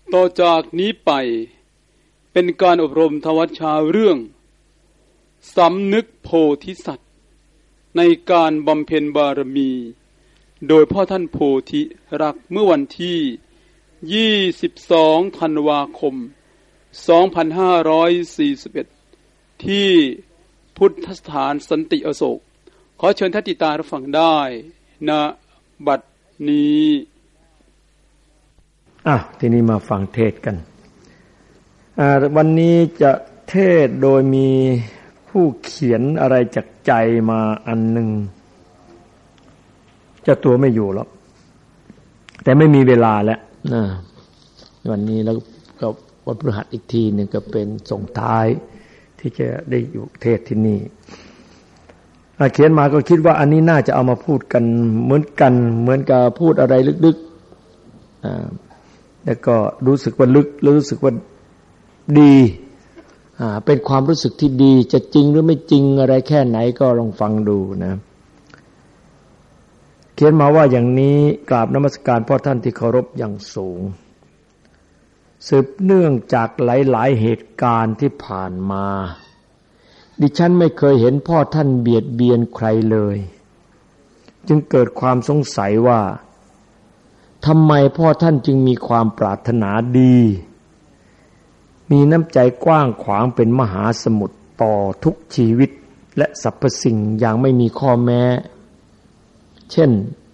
ต่อจากนี้ไปเป็นการอบรมทวัชชาเรื่องสำนึกโพธิสัตว์ในการบำเพ็ญบารมีโดยพ่อท่านโพธิรักษ์เมื่อวันที่22ธันวาคม2541ที่พุทธสถานสันติอโศกขอเชิญท่านติดตามรับฟังได้ณบัดนี้ทีนี้มาฟังเทศกันวันนี้จะเทศโดยมีผู้เขียนอะไรจากใจมาอันหนึ่งเจ้าตัวไม่อยู่หรอกแต่ไม่มีเวลาแล้ววันนี้แล้วก็วันพฤหัสอีกทีนึงก็เป็นส่งท้ายที่จะได้อยู่เทศที่นี่เขียนมาก็คิดว่าอันนี้น่าจะเอามาพูดกันเหมือนกับพูดอะไรลึกๆแล้วก็รู้สึกว่าลึกรู้สึกว่าดีเป็นความรู้สึกที่ดีจะจริงหรือไม่จริงอะไรแค่ไหนก็ลองฟังดูนะเขียนมาว่าอย่างนี้กราบนมัสการพ่อท่านที่เคารพอย่างสูงสืบเนื่องจากหลายๆเหตุการณ์ที่ผ่านมาดิฉันไม่เคยเห็นพ่อท่านเบียดเบียนใครเลยจึงเกิดความสงสัยว่าทำไมพ่อท่านจึงมีความปรารถนาดีมีน้ำใจกว้างขวางเป็นมหาสมุทรต่อทุกชีวิตและสรรพสิ่งอย่างไม่มีข้อแม้เช่น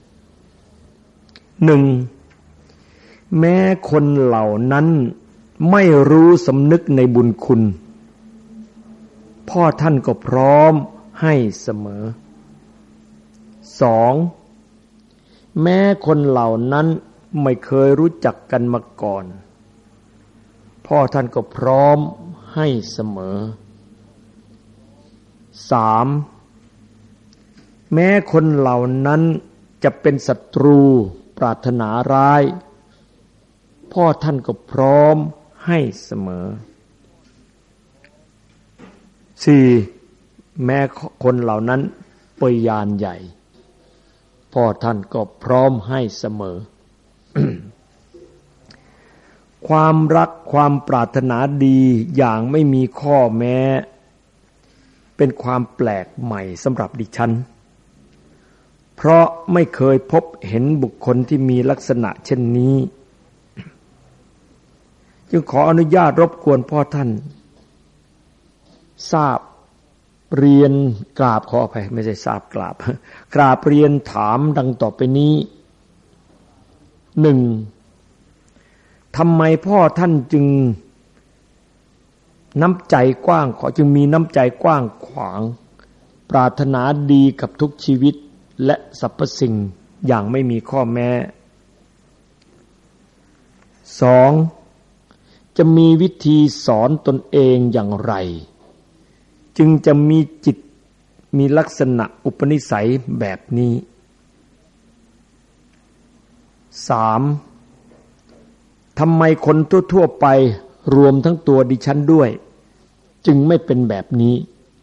1. แม้คนเหล่านั้นไม่รู้สำนึกในบุญคุณพ่อท่านก็พร้อมให้เสมอ 2. แม้คนเหล่านั้นไม่เคยรู้จักกันมาก่อนพ่อท่านก็พร้อมให้เสมอ 3. แม้คนเหล่านั้นจะเป็นศัตรูปรารถนาร้ายพ่อท่านก็พร้อมให้เสมอ 4. แม้คนเหล่านั้นปยานใหญ่พ่อท่านก็พร้อมให้เสมอ ความรักความปรารถนาดีอย่างไม่มีข้อแม้เป็นความแปลกใหม่สำหรับดิฉันเพราะไม่เคยพบเห็นบุคคลที่มีลักษณะเช่นนี้จึงขออนุญาตรบกวนพ่อท่านทราบเรียนกราบขออภัยไม่ใช่ทราบกราบกราบเรียนถามดังต่อไปนี้ 1. ทำไมพ่อท่านจึงน้ำใจกว้างจึงมีน้ำใจกว้างขวางปรารถนาดีกับทุกชีวิตและสรรพสิ่งอย่างไม่มีข้อแม้ 2. จะมีวิธีสอนตนเองอย่างไรจึงจะมีจิตมีลักษณะอุปนิสัยแบบนี้ 3. ทำไมคนทั่วๆไปรวมทั้งตัวดิฉันด้วยจึงไม่เป็นแบบนี้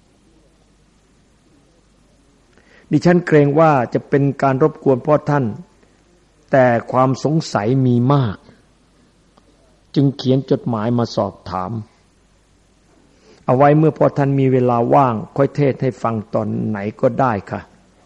ดิฉันเกรงว่าจะเป็นการรบกวนพ่อท่านแต่ความสงสัยมีมากจึงเขียนจดหมายมาสอบถามเอาไว้เมื่อพ่อท่านมีเวลาว่างค่อยเทศให้ฟังตอนไหนก็ได้ค่ะ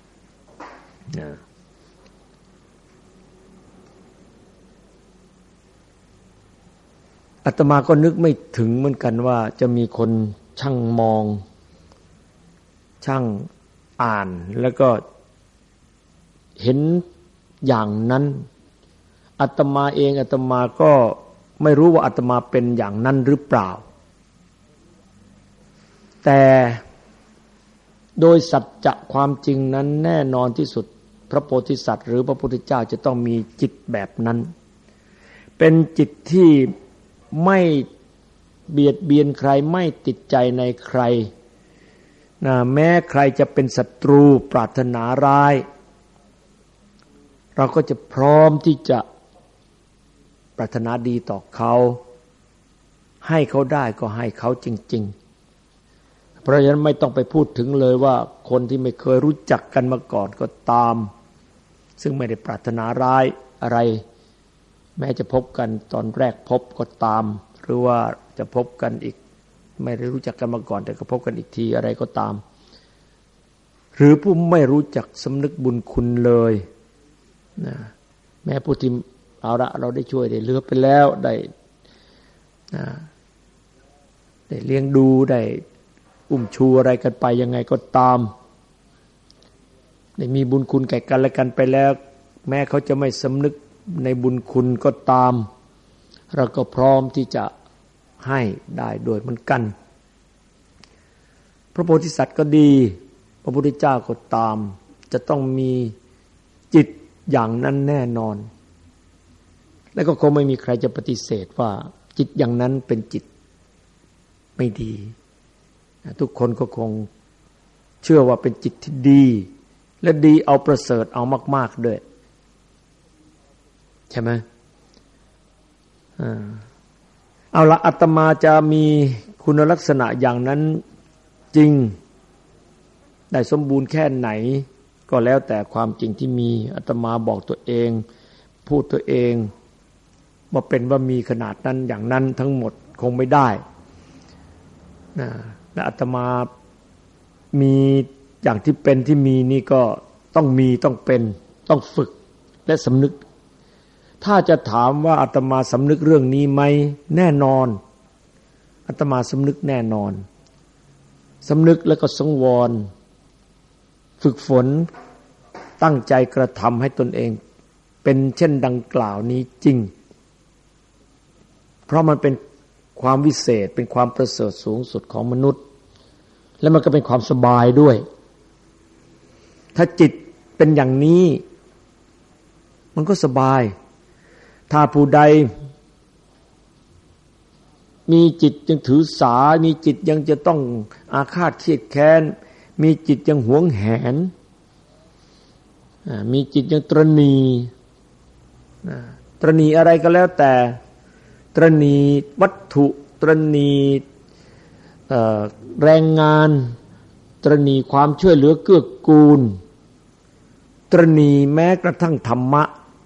อาตมาก็นึกไม่ถึงเหมือนกันว่าจะมีคนช่างมองช่างอ่านแล้วก็เห็นอย่างนั้นอาตมาเองอาตมาก็ไม่รู้ว่าอาตมาเป็นอย่างนั้นหรือเปล่าแต่โดยสัจจะความจริงนั้นแน่นอนที่สุดพระโพธิสัตว์หรือพระพุทธเจ้าจะต้องมีจิตแบบนั้นเป็นจิตที่ไม่เบียดเบียนใครไม่ติดใจในใครแม้ใครจะเป็นศัตรูปรารถนาร้ายเราก็จะพร้อมที่จะปรารถนาดีต่อเขาให้เขาได้ก็ให้เขาจริงๆเพราะฉะนั้นไม่ต้องไปพูดถึงเลยว่าคนที่ไม่เคยรู้จักกันมาก่อนก็ตามซึ่งไม่ได้ปรารถนาร้ายอะไรแม้จะพบกันตอนแรกพบก็ตามหรือว่าจะพบกันอีกไม่ได้รู้จักกันมาก่อนแต่ก็พบกันอีกทีอะไรก็ตามหรือผู้ไม่รู้จักสำนึกบุญคุณเลยนะแม้ผู้ที่เอาละเราได้ช่วยได้เหลือไปแล้วได้เลี้ยงดูได้อุ้มชูอะไรกันไปยังไงก็ตามได้มีบุญคุณแก่กันและกันไปแล้วแม้เขาจะไม่สำนึกในบุญคุณก็ตามเราก็พร้อมที่จะให้ได้โดยเหมือนกันพระโพธิสัตว์ก็ดีพระพุทธเจ้าก็ตามจะต้องมีจิตอย่างนั้นแน่นอนและก็คงไม่มีใครจะปฏิเสธว่าจิตอย่างนั้นเป็นจิตไม่ดีทุกคนก็คงเชื่อว่าเป็นจิตที่ดีและดีเอาประเสริฐเอามากๆด้วยใช่ไหมเอาละอาตมาจะมีคุณลักษณะอย่างนั้นจริงได้สมบูรณ์แค่ไหนก็แล้วแต่ความจริงที่มีอาตมาบอกตัวเองพูดตัวเองว่าเป็นว่ามีขนาดนั้นอย่างนั้นทั้งหมดคงไม่ได้และอาตมามีอย่างที่เป็นที่มีนี่ก็ต้องมีต้องเป็นต้องฝึกและสำนึกถ้าจะถามว่าอาตมาสำนึกเรื่องนี้ไหมแน่นอนอาตมาสำนึกแน่นอนสำนึกแล้วก็สังวรฝึกฝนตั้งใจกระทำให้ตนเองเป็นเช่นดังกล่าวนี้จริงเพราะมันเป็นความวิเศษเป็นความประเสริฐสูงสุดของมนุษย์และมันก็เป็นความสบายด้วยถ้าจิตเป็นอย่างนี้มันก็สบายถ้าผู้ใดมีจิตยังถือสามีจิตยังจะต้องอาฆาตเครียดแค้นมีจิตยังหวงแหนมีจิตยังตระหนี่อะไรก็แล้วแต่ตระหนี่วัตถุตระหนี่แรงงานตระหนี่ความช่วยเหลือเกื้อกูลตระหนี่แม้กระทั่งธรรมะ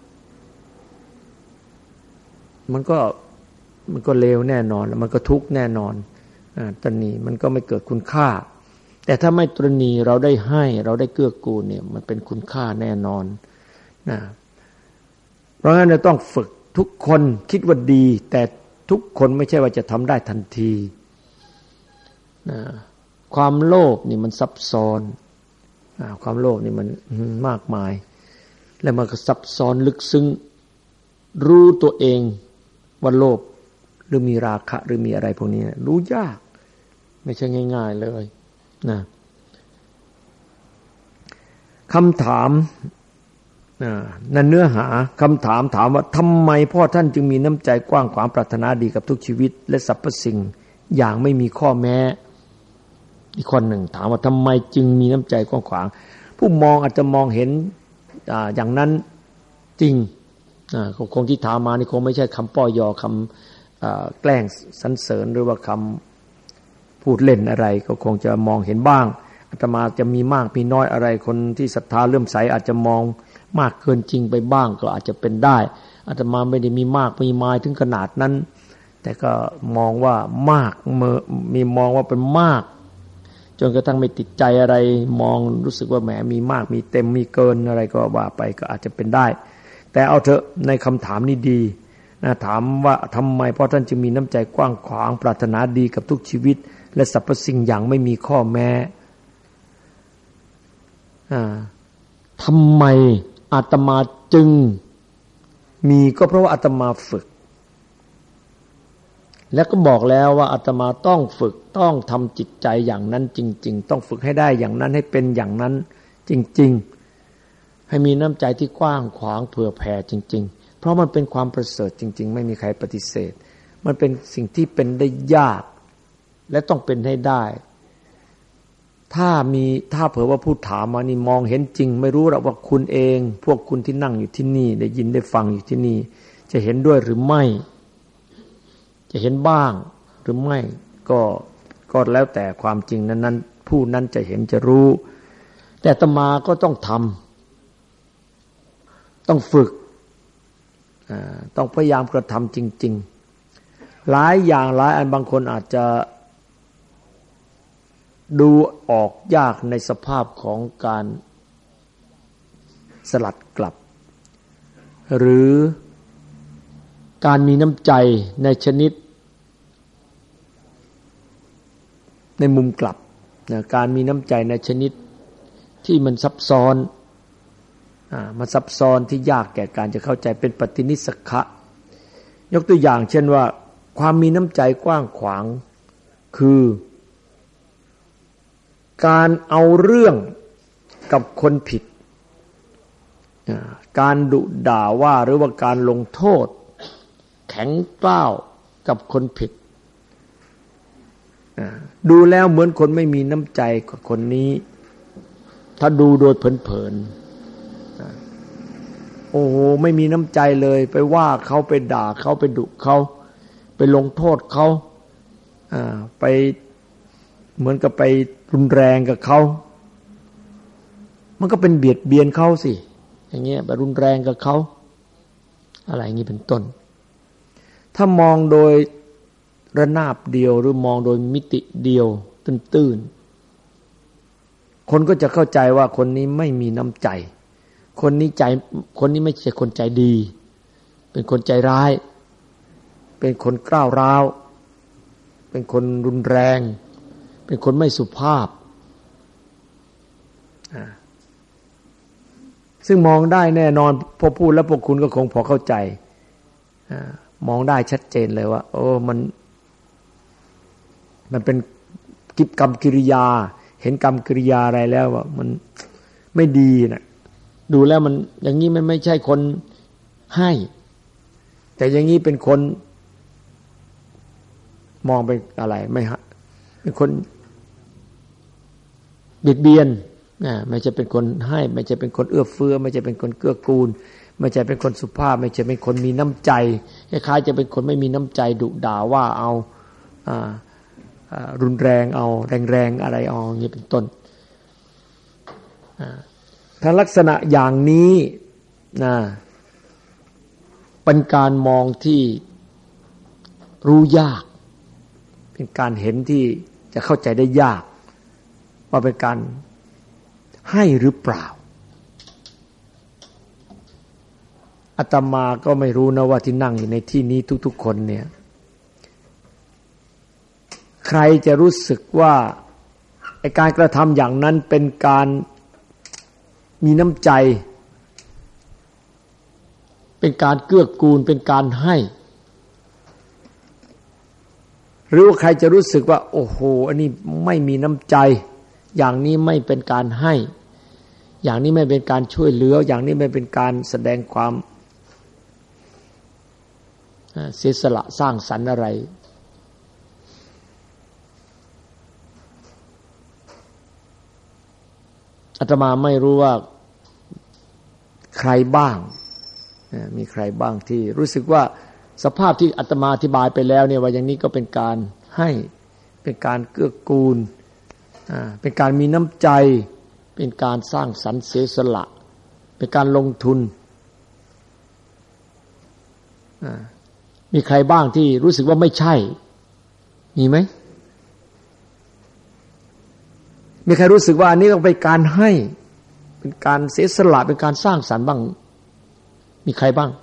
มันก็เลวแน่นอนแล้วมันก็ทุกข์แน่นอนตระหนี่มันก็ไม่เกิดคุณค่าแต่ถ้าไม่ตระหนี่เราได้ให้เราได้เกื้อกูลเนี่ยมันเป็นคุณค่าแน่นอนนะเพราะงั้นเราต้องฝึกทุกคนคิดว่าดีแต่ทุกคนไม่ใช่ว่าจะทำได้ทันทีนะความโลภนี่มันซับซ้อนความโลภนี่มันมากมายและมันก็ซับซ้อนลึกซึ้งรู้ตัวเองว่าโลภหรือมีราคะหรือมีอะไรพวกนี้รู้ยากไม่ใช่ง่ายๆเลยนะคำถามนั่นเนื้อหาคำถามถามว่าทำไมพ่อท่านจึงมีน้ำใจกว้างขวางปรารถนาดีกับทุกชีวิตและสรรพสิ่งอย่างไม่มีข้อแม้อีกคนหนึ่งถามว่าทำไมจึงมีน้ำใจกว้างขวางผู้มองอาจจะมองเห็นอย่างนั้นจริงคงที่ถามมานี่คงไม่ใช่คำป้อยอคำแกล้งสรรเสริญหรือว่าคำพูดเล่นอะไรก็คงจะมองเห็นบ้างอาตมาจะมีมากมีน้อยอะไรคนที่ศรัทธาเลื่อมใสอาจจะมองมากเกินจริงไปบ้างก็อาจจะเป็นได้อาตมาไม่ได้มีมากมีมายถึงขนาดนั้นแต่ก็มองว่ามากมีมองว่าเป็นมากจนกระทั่งไม่ติดใจอะไรมองรู้สึกว่าแหมมีมากมีเต็มมีเกินอะไรก็ว่าไปก็อาจจะเป็นได้แต่เอาเถอะในคำถามนี้ดีนะถามว่าทำไมเพราะท่านจึงมีน้ำใจกว้างขวางปรารถนาดีกับทุกชีวิตและสรรพสิ่งอย่างไม่มีข้อแม้ทำไมอาตมาจึงมีก็เพราะว่าอาตมาฝึกแล้วก็บอกแล้วว่าอาตมาต้องฝึกต้องทำจิตใจอย่างนั้นจริงๆต้องฝึกให้ได้อย่างนั้นให้เป็นอย่างนั้นจริงๆให้มีน้ำใจที่กว้างขวางเผื่อแผ่จริงๆเพราะมันเป็นความประเสริฐจริงๆไม่มีใครปฏิเสธมันเป็นสิ่งที่เป็นได้ยากและต้องเป็นให้ได้ถ้าเผื่อว่าผู้ถามมานี่มองเห็นจริงไม่รู้หรอกว่าคุณเองพวกคุณที่นั่งอยู่ที่นี่ได้ยินได้ฟังอยู่ที่นี่จะเห็นด้วยหรือไม่จะเห็นบ้างหรือไม่ก็แล้วแต่ความจริงนั้นผู้นั้นจะเห็นจะรู้แต่อาตมาก็ต้องทำต้องฝึกต้องพยายามกระทำจริงๆหลายอย่างหลายอันบางคนอาจจะดูออกยากในสภาพของการสลัดกลับหรือการมีน้ำใจในชนิดในมุมกลับนะการมีน้ำใจในชนิดที่มันซับซ้อนมันซับซ้อนที่ยากแก่การจะเข้าใจเป็นปฏินิสสขะยกตัวอย่างเช่นว่าความมีน้ำใจกว้างขวางคือการเอาเรื่องกับคนผิดการดุด่าว่าหรือว่าการลงโทษแข็งกร้าวกับคนผิดดูแล้วเหมือนคนไม่มีน้ำใจกับคนนี้ถ้าดูโดยเผินๆโอ้โหไม่มีน้ำใจเลยไปว่าเขาไปด่าเขาไปดุเขาไปลงโทษเขาไปเหมือนกับไปรุนแรงกับเขามันก็เป็นเบียดเบียนเขาสิอย่างเงี้ยไปรุนแรงกับเขาอะไรอย่างนี้เป็นต้นถ้ามองโดยระนาบเดียวหรือมองโดยมิติเดียวตื้นๆคนก็จะเข้าใจว่าคนนี้ไม่มีน้ำใจคนนี้ไม่ใช่คนใจดีเป็นคนใจร้ายเป็นคนก้าวร้าวเป็นคนรุนแรงเป็นคนไม่สุภาพซึ่งมองได้แน่นอนพอพูดแล้วพวกคุณก็คงพอเข้าใจมองได้ชัดเจนเลยว่าโอ้มันเป็นกรรมกิริยาเห็นกรรมกิริยาอะไรแล้วว่ามันไม่ดีนะดูแล้วมันอย่างนี้มันไม่ใช่คนให้แต่อย่างนี้เป็นคนมองเป็นอะไรไม่ฮะเป็นคนเบียดเบียนไม่ใช่เป็นคนให้ไม่ใช่เป็นคนเอื้อเฟื้อไม่ใช่เป็นคนเกื้อกูลไม่ใช่เป็นคนสุภาพไม่ใช่เป็นคนมีน้ำใจคล้ายๆจะเป็นคนไม่มีน้ำใจดุด่าว่าเอารุนแรงเอาแรงๆอะไรเอาอย่างนี้เป็นต้นถ้าลักษณะอย่างนี้เป็นการมองที่รู้ยากเป็นการเห็นที่จะเข้าใจได้ยากว่าเป็นการให้หรือเปล่าอาตมาก็ไม่รู้นะว่าที่นั่งอยู่ในที่นี้ทุกๆคนเนี่ยใครจะรู้สึกว่าไอ้การกระทำอย่างนั้นเป็นการมีน้ำใจเป็นการเกื้อกูลเป็นการให้หรือว่าใครจะรู้สึกว่าโอ้โหอันนี้ไม่มีน้ำใจอย่างนี้ไม่เป็นการให้อย่างนี้ไม่เป็นการช่วยเหลืออย่างนี้ไม่เป็นการแสดงความเสียสละสร้างสรรค์อะไรอาตมาไม่รู้ว่าใครบ้างมีใครบ้างที่รู้สึกว่าสภาพที่อาตมาอธิบายไปแล้วเนี่ยว่าอย่างนี้ก็เป็นการให้เป็นการเกื้อกูลเป็นการมีน้ำใจเป็นการสร้างสรรค์เสียสละเป็นการลงทุนมีใครบ้างที่รู้สึกว่าไม่ใช่มีไหมมีใครรู้สึกว่าอันนี้ต้องเป็นการให้เป็นการเสียสละเป็นการสร้างสรรค์บ้างมีใครบ้าง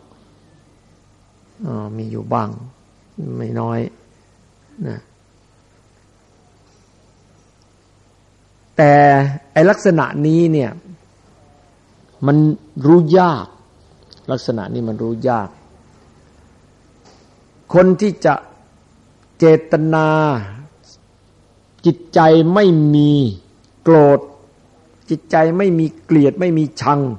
มีอยู่บ้างไม่น้อยนะแต่ไอ้ลักษณะนี้เนี่ยมันรู้ยากลักษณะนี้มันรู้ยากคนที่จะเจตนาจิตใจไม่มีโกรธจิตใจไม่มีเกลียดไม่มีชัง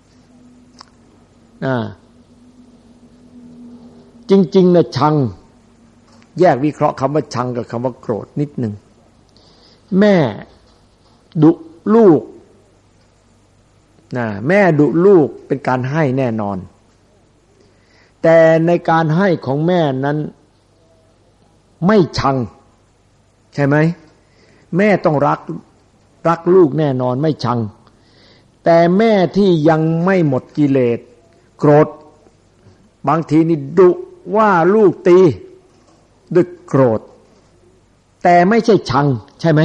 จริงๆนะชังแยกวิเคราะห์คำว่าชังกับคำว่าโกรธนิดหนึ่งแม่ดุลูกแม่ดุลูกเป็นการให้แน่นอนแต่ในการให้ของแม่นั้นไม่ชังใช่ไหมแม่ต้องรักลูกแน่นอนไม่ชังแต่แม่ที่ยังไม่หมดกิเลสโกรธบางทีนี่ดุว่าลูกตีด้วยโกรธแต่ไม่ใช่ชังใช่ไหม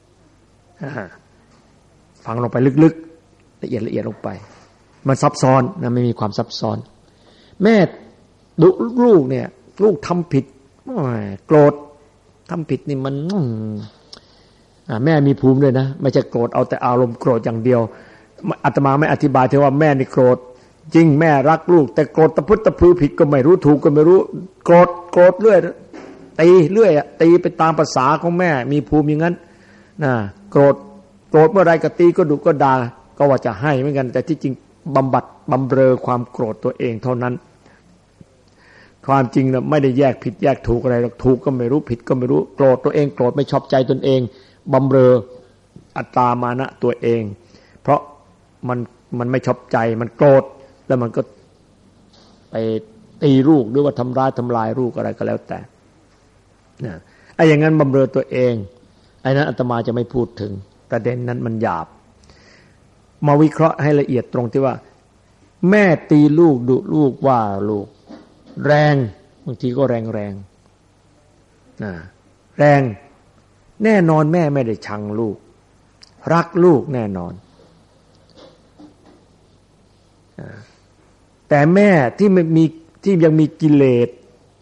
ฟังลงไปลึกๆละเอียดลงไปมันซับซ้อนนะไม่มีความซับซ้อนแม่ดุลูกเนี่ยลูกทำผิดโกรธทำผิดนี่มันแม่มีภูมิด้วยนะไม่ใช่โกรธเอาแต่อารมณ์โกรธอย่างเดียวอาตมาไม่อธิบายเท่ว่าแม่นี่โกรธจริงแม่รักลูกแต่โกรธตะพุตตะพือผิดก็ไม่รู้ถูกก็ไม่รู้โกรธเรื่อยตีเรื่อยตีไปตามภาษาของแม่มีภูมิอย่างนั้นนะโกรธเมื่อไรก็ตีก็ดุก็ด่าก็ว่าจะให้เหมือนกันแต่ที่จริงบำเรอความโกรธตัวเองเท่านั้นความจริงนะไม่ได้แยกผิดแยกถูกอะไรหรอกถูกก็ไม่รู้ผิดก็ไม่รู้โกรธตัวเองโกรธไม่ชอบใจตนเองบำเรออัตตามานะตัวเองเพราะมันไม่ชอบใจมันโกรธแล้วมันก็ไปตีลูกหรือว่าทำลายลูกอะไรก็แล้วแต่นะไอ้อย่างนั้นบำเรอตัวเองไอ้นั้นอาตมาจะไม่พูดถึงประเด็นนั้นมันหยาบมาวิเคราะห์ให้ละเอียดตรงที่ว่าแม่ตีลูกดุลูกว่าลูกแรงบางทีก็แรงนะแรงแน่นอนแม่ไม่ได้ชังลูกรักลูกแน่นอนแต่แม่ที่ยังมีกิเลส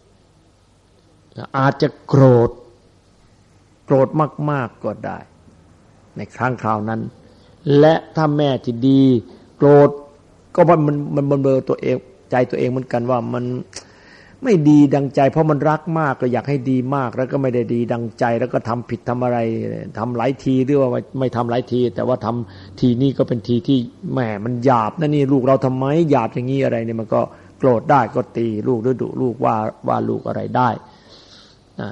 อาจจะโกรธมากๆก็ได้ในครั้งคราวนั้นและถ้าแม่ที่ดีโกรธก็มันบำเรอตัวเองใจตัวเองเหมือนกันว่ามันไม่ดีดังใจเพราะมันรักมากก็อยากให้ดีมากแล้วก็ไม่ได้ดีดังใจแล้วก็ทำผิดทำอะไรทำหลายทีหรือว่าไม่ทำหลายทีแต่ว่าทำทีนี้ก็เป็นทีที่แม่มันหยาบนะนี่ลูกเราทำไมหยาบอย่างนี้อะไรเนี่ยมันก็โกรธได้ก็ตีลูกหรือดุลูกว่าลูกอะไรได้นะ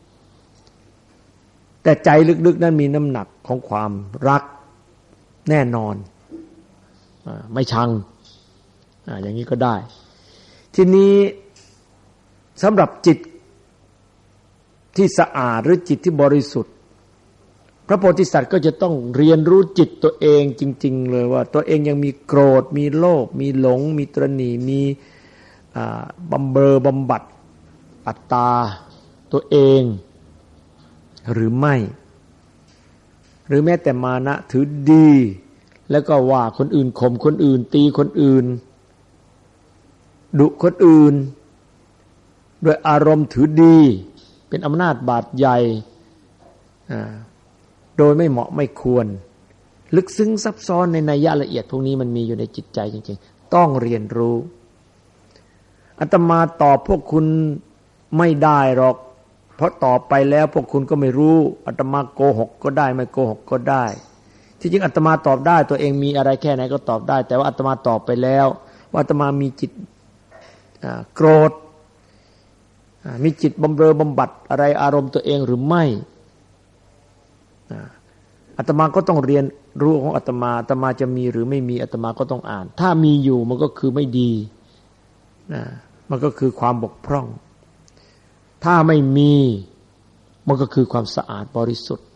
แต่ใจลึกๆนั้นมีน้ำหนักของความรักแน่นอนไม่ชังอย่างนี้ก็ได้ทีนี้สำหรับจิตที่สะอาดหรือจิตที่บริสุทธิ์พระโพธิสัตว์ก็จะต้องเรียนรู้จิตตัวเองจริงๆเลยว่าตัวเองยังมีโกรธมีโลภมีหลงมีตระหนี่มีบำบัดอัตตาตัวเองหรือไม่หรือแม้แต่มานะถือดีแล้วก็ว่าคนอื่นข่มคนอื่นตีคนอื่นดุคนอื่นโดยอารมณ์ถือดีเป็นอำนาจบาดใหญ่โดยไม่เหมาะไม่ควรลึกซึ้งซับซ้อนในนัยยะละเอียดพวกนี้มันมีอยู่ในจิตใจจริงๆต้องเรียนรู้อาตมาตอบพวกคุณไม่ได้หรอกเพราะตอบไปแล้วพวกคุณก็ไม่รู้อาตมาโกหกก็ได้ไม่โกหกก็ได้ที่จริงอาตมาตอบได้ตัวเองมีอะไรแค่ไหนก็ตอบได้แต่ว่าอาตมาตอบไปแล้วว่าอาตมามีจิตโกรธมีจิตบำเรอบำบัดอะไรอารมณ์ตัวเองหรือไม่อาตมาก็ต้องเรียนรู้ของอาตมาจะมีหรือไม่มีอาตมาก็ต้องอ่านถ้ามีอยู่มันก็คือไม่ดีมันก็คือความบกพร่องถ้าไม่มีมันก็คือความสะอาดบริสุทธิ์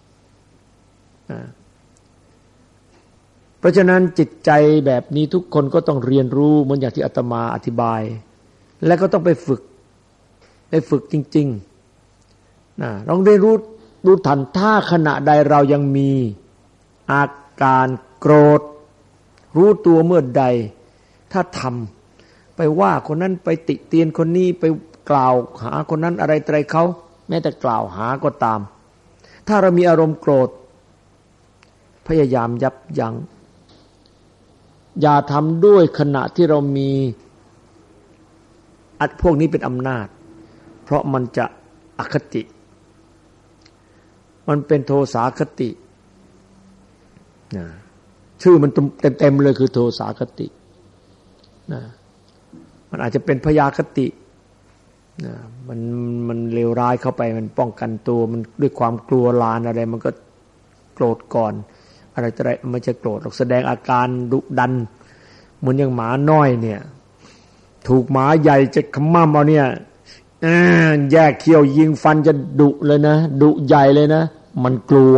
เพราะฉะนั้นจิตใจแบบนี้ทุกคนก็ต้องเรียนรู้เหมือนอย่างที่อาตมาอธิบายและก็ต้องไปฝึกได้ฝึกจริงๆลองได้รู้ทันถ้าขณะใดเรายังมีอาการโกรธรู้ตัวเมื่อใดถ้าทำไปว่าคนนั้นไปติเตียนคนนี้ไปกล่าวหาคนนั้นอะไรเขาแม้แต่กล่าวหาก็ตามถ้าเรามีอารมณ์โกรธพยายามยับยั้งอย่าทำด้วยขณะที่เรามีพวกนี้เป็นอำนาจเพราะมันจะอคติมันเป็นโทสาคติชื่อมันเต็มเลยคือโทสาคติมันอาจจะเป็นพยาคติมันเลวร้ายเข้าไปมันป้องกันตัวมันด้วยความกลัวลานอะไรมันก็โกรธก่อนอะไรมันจะโกรธแสดงอาการดุดันเหมือนอย่างหมาน้อยเนี่ยถูกหมาใหญ่จะขม้ำเอาเนี่ยแยกเขี้ยวยิงฟันจะดุเลยนะดุใหญ่เลยนะมันกลัว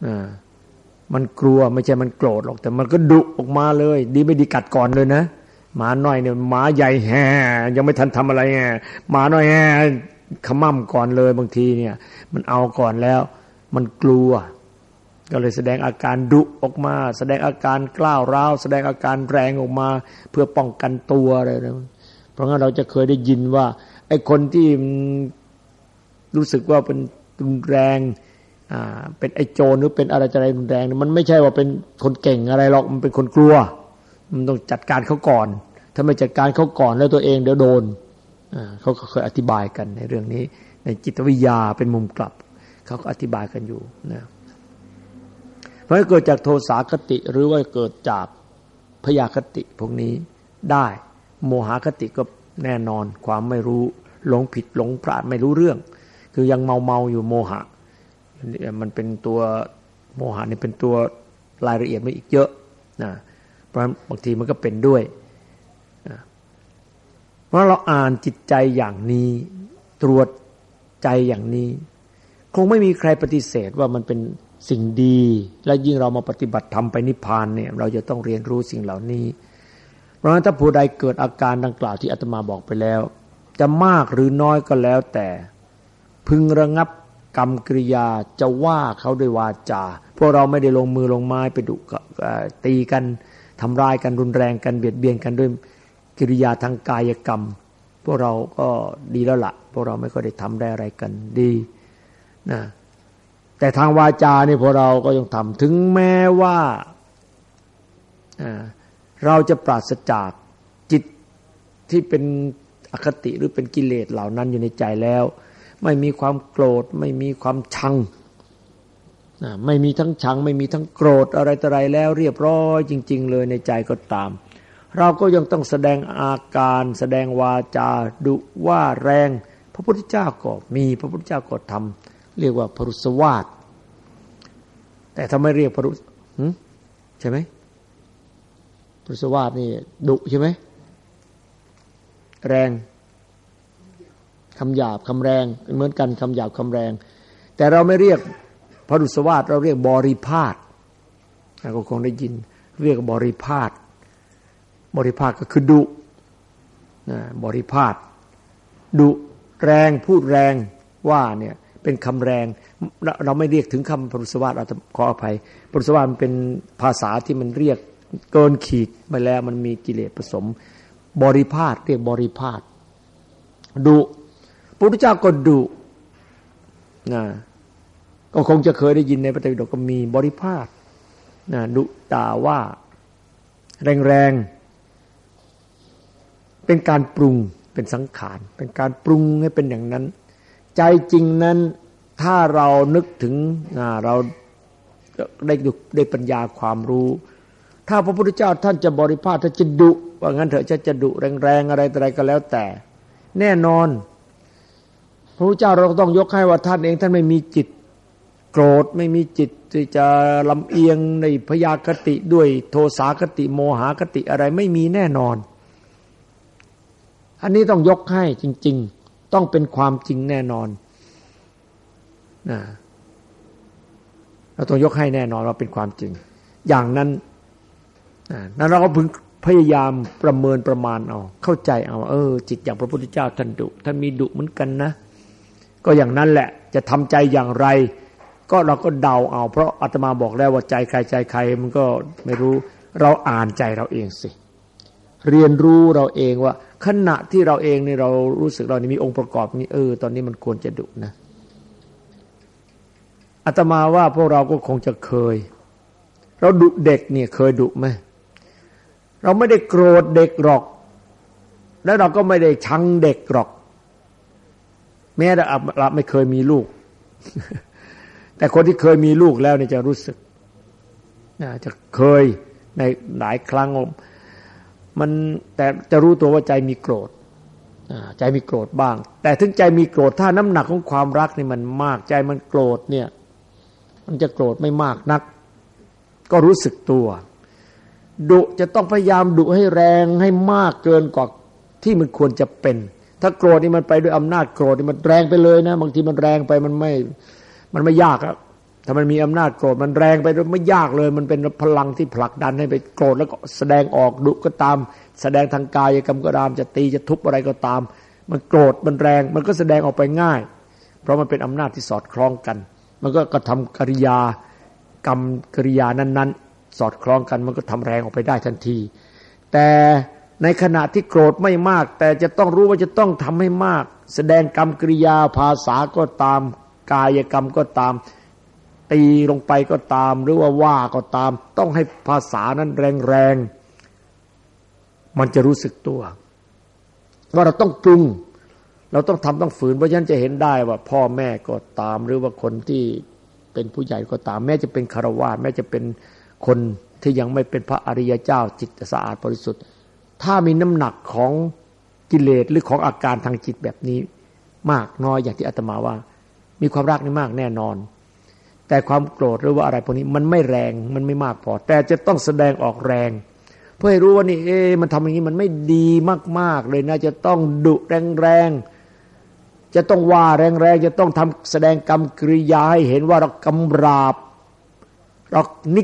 มันกลัวไม่ใช่มันโกรธหรอกแต่มันก็ดุออกมาเลยดีไม่ดีกัดก่อนเลยนะหมาน้อยเนี่ยหมาใหญ่แห่ยังไม่ทันทำอะไรไงหมาน้อยแห่ขมั่มก่อนเลยบางทีเนี่ยมันเอาก่อนแล้วมันกลัวก็เลยแสดงอาการดุออกมาแสดงอาการกล้าวร้าวแสดงอาการแรงออกมาเพื่อป้องกันตัวอะไรนะเพราะงั้นเราจะเคยได้ยินว่าไอ้คนที่รู้สึกว่าเป็นรุนแรงเป็นไอ้โจรหรือเป็นอะไรรุนแรงมันไม่ใช่ว่าเป็นคนเก่งอะไรหรอกมันเป็นคนกลัวมันต้องจัดการเขาก่อนถ้าไม่จัดการเขาก่อนแล้วตัวเองเดี๋ยวโดนเขาเคยอธิบายกันในเรื่องนี้ในจิตวิทยาเป็นมุมกลับเขาก็อธิบายกันอยู่นะเพราะเกิดจากโทสาคติหรือว่าเกิดจากพยาคติพวกนี้ได้โมหคติก็แน่นอนความไม่รู้หลงผิดหลงพลาดไม่รู้เรื่องคือยังเมาอยู่โมหะมันเป็นตัวโมหะนี่เป็นตัวรายละเอียดมันอีกเยอะนะเพราะบางทีมันก็เป็นด้วยนะเพราะเราอ่านจิตใจอย่างนี้ตรวจใจอย่างนี้คงไม่มีใครปฏิเสธว่ามันเป็นสิ่งดีและยิ่งเรามาปฏิบัติธรรมไปนิพพานเนี่ยเราจะต้องเรียนรู้สิ่งเหล่านี้เพราะฉะนั้นถ้าผู้ใดเกิดอาการดังกล่าวที่อาตมาบอกไปแล้วจะมากหรือน้อยก็แล้วแต่พึงระงับกรรมกิริยาจะว่าเขาด้วยวาจาพวกเราไม่ได้ลงมือลงไม้ไปดุตีกันทำร้ายกันรุนแรงกันเบียดเบียนกันด้วยกิริยาทางกายกรรมพวกเราก็ดีแล้วล่ะพวกเราไม่ค่อยได้ทำได้อะไรกันดีนะแต่ทางวาจานี่พวกเราก็ยังทำถึงแม้ว่าเราจะปราศจากจิตที่เป็นอคติหรือเป็นกิเลสเหล่านั้นอยู่ในใจแล้วไม่มีความโกรธไม่มีความชังไม่มีทั้งชังไม่มีทั้งโกรธอะไรต่ออะไรแล้วเรียบร้อยจริงๆเลยในใจก็ตามเราก็ยังต้องแสดงอาการแสดงวาจาดุว่าแรงพระพุทธเจ้าก็มีพระพุทธเจ้าก็ทำเรียกว่าพรุสวาทแต่ถ้าไม่เรียกพรุใช่ไหมพรุสวาทนี่ดุใช่ไหมแรงคำหยาบคำแรงเหมือนกันคำหยาบคำแรงแต่เราไม่เรียกพรุสวาทเราเรียกบริพาทก็คงได้ยินเรียกบริพาทบริพาทก็คือดุบริพาทดุแรงพูดแรงว่าเนี่ยเป็นคำแรงเราไม่เรียกถึงคำพรุสวาทเราขออภัยพรุสวาทมันเป็นภาษาที่มันเรียกเกินขีดไปแล้วมันมีกิเลสผสมบริพาทเรียกบริพาทดุพระพุทธเจ้าก็ดุก็คงจะเคยได้ยินในพระไตรปิฎกก็มีบริพาทดุด่าว่าแรงๆเป็นการปรุงเป็นสังขารเป็นการปรุงให้เป็นอย่างนั้นใจจริงนั้นถ้าเรานึกถึงเราได้ปัญญาความรู้ถ้าพระพุทธเจ้าท่านจะบริพาทท่านจะดุว่างั้นเถอะจะดุแรงๆอะไรก็แล้วแต่แน่นอนพระพุทธเจ้าเราต้องยกให้ว่าท่านเองท่านไม่มีจิตโกรธไม่มีจิตที่จะลำเอียงในพยาคติด้วยโทสาคติโมหคติอะไรไม่มีแน่นอนอันนี้ต้องยกให้จริงๆต้องเป็นความจริงแน่นอนเราต้องยกให้แน่นอนว่าเป็นความจริงอย่างนั้นนั้นเราก็พึงพยายามประเมินประมาณเอาเข้าใจเอาจิตอย่างพระพุทธเจ้าท่านดุท่านมีดุเหมือนกันนะก็อย่างนั้นแหละจะทำใจอย่างไรก็เราก็เดาเอาเพราะอาตมาบอกแล้วว่าใจใครใจใครมันก็ไม่รู้เราอ่านใจเราเองสิเรียนรู้เราเองว่าขณะที่เราเองนี่เรารู้สึกเรานี่มีองค์ประกอบนี้ตอนนี้มันควรจะดุนะอาตมาว่าพวกเราก็คงจะเคยเราดุเด็กเนี่ยเคยดุไหมเราไม่ได้โกรธเด็กหรอกแล้วเราก็ไม่ได้ชังเด็กหรอกแม้เราไม่เคยมีลูก แต่คนที่เคยมีลูกแล้วเนี่ยจะรู้สึกจะเคยในหลายครั้งมันแต่จะรู้ตัวว่าใจมีโกรธใจมีโกรธบ้างแต่ถึงใจมีโกรธถ้าน้ำหนักของความรักนี่มันมากใจมันโกรธเนี่ยมันจะโกรธไม่มากนักก็รู้สึกตัวดุจะต้องพยายามดุให้แรงให้มากเกินกว่าที่มันควรจะเป็นถ้าโกรธนี่มันไปด้วยอำนาจโกรธนี่มันแรงไปเลยนะบางทีมันแรงไปมันไม่ยากถ้ามันมีอำนาจโกรธมันแรงไปไม่ยากเลยมันเป็นพลังที่ผลักดันให้ไปโกรธแล้วก็แสดงออกดุก็ตามแสดงทางกายกรรมก็ตามจะตีจะทุบอะไรก็ตามมันโกรธมันแรงมันก็แสดงออกไปง่ายเพราะมันเป็นอำนาจที่สอดคล้องกันมันก็กระทำกิริยากรรมกิริยานั้นๆสอดคล้องกันมันก็ทำแรงออกไปได้ทันทีแต่ในขณะที่โกรธไม่มากแต่จะต้องรู้ว่าจะต้องทำให้มากแสดงกรรมกิริยาภาษาก็ตามกายกรรมก็ตามตีลงไปก็ตามหรือว่าก็ตามต้องให้ภาษานั้นแรงๆมันจะรู้สึกตัวว่าเราต้องปรุงเราต้องทำต้องฝืนเพราะฉะนั้นจะเห็นได้ว่าพ่อแม่ก็ตามหรือว่าคนที่เป็นผู้ใหญ่ก็ตามแม้จะเป็นฆราวาสแม้จะเป็นคนที่ยังไม่เป็นพระอริยเจ้าจิตสะอาดบริสุทธิ์ถ้ามีน้ำหนักของกิเลสหรือของอาการทางจิตแบบนี้มากน้อยอย่างที่อาตมาว่ามีความรักนี่มากแน่นอนแต่ความโกรธหรือว่าอะไรพวกนี้มันไม่แรงมันไม่มากพอแต่จะต้องแสดงออกแรงเพื่อให้รู้ว่านี่มันทำอย่างนี้มันไม่ดีมากๆเลยนะจะต้องดุแรงๆจะต้องว่าแรงๆจะต้องทำแสดงกรรมกิริยาให้เห็นว่าเรากำราบเรานิ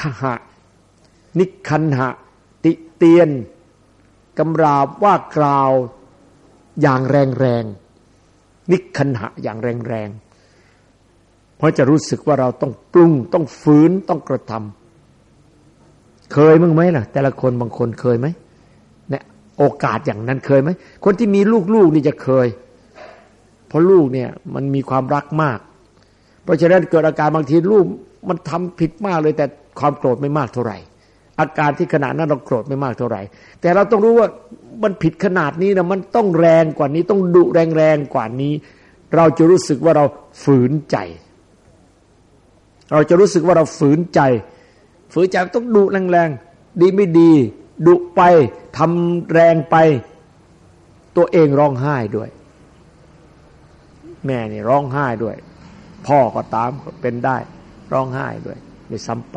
คันหะติเตียนกำราบว่ากล่าวอย่างแรงๆนิคันหะอย่างแรงๆเพราะจะรู้สึกว่าเราต้องปรุงต้องฝืนต้องกระทำเคยมั้งไหมล่ะแต่ละคนบางคนเคยไหมเนี่ยโอกาสอย่างนั้นเคยไหมคนที่มีลูกนี่จะเคยเพราะลูกเนี่ยมันมีความรักมากเพราะฉะนั้นเกิดอาการบางทีลูกมันทำผิดมากเลยแต่ความโกรธไม่มากเท่าไหร่อาการที่ขณะนั้นเราโกรธไม่มากเท่าไหร่แต่เราต้องรู้ว่ามันผิดขนาดนี้นะมันต้องแรงกว่านี้ต้องดุแรงกว่านี้เราจะรู้สึกว่าเราฝืนใจเราจะรู้สึกว่าเราฝืนใจต้องดุแรงๆดีไม่ดีดุไปทำแรงไปตัวเองร้องไห้ด้วยแม่นี่ร้องไห้ด้วยพ่อก็ตามเป็นได้ร้องไห้ด้วยซ้ำไป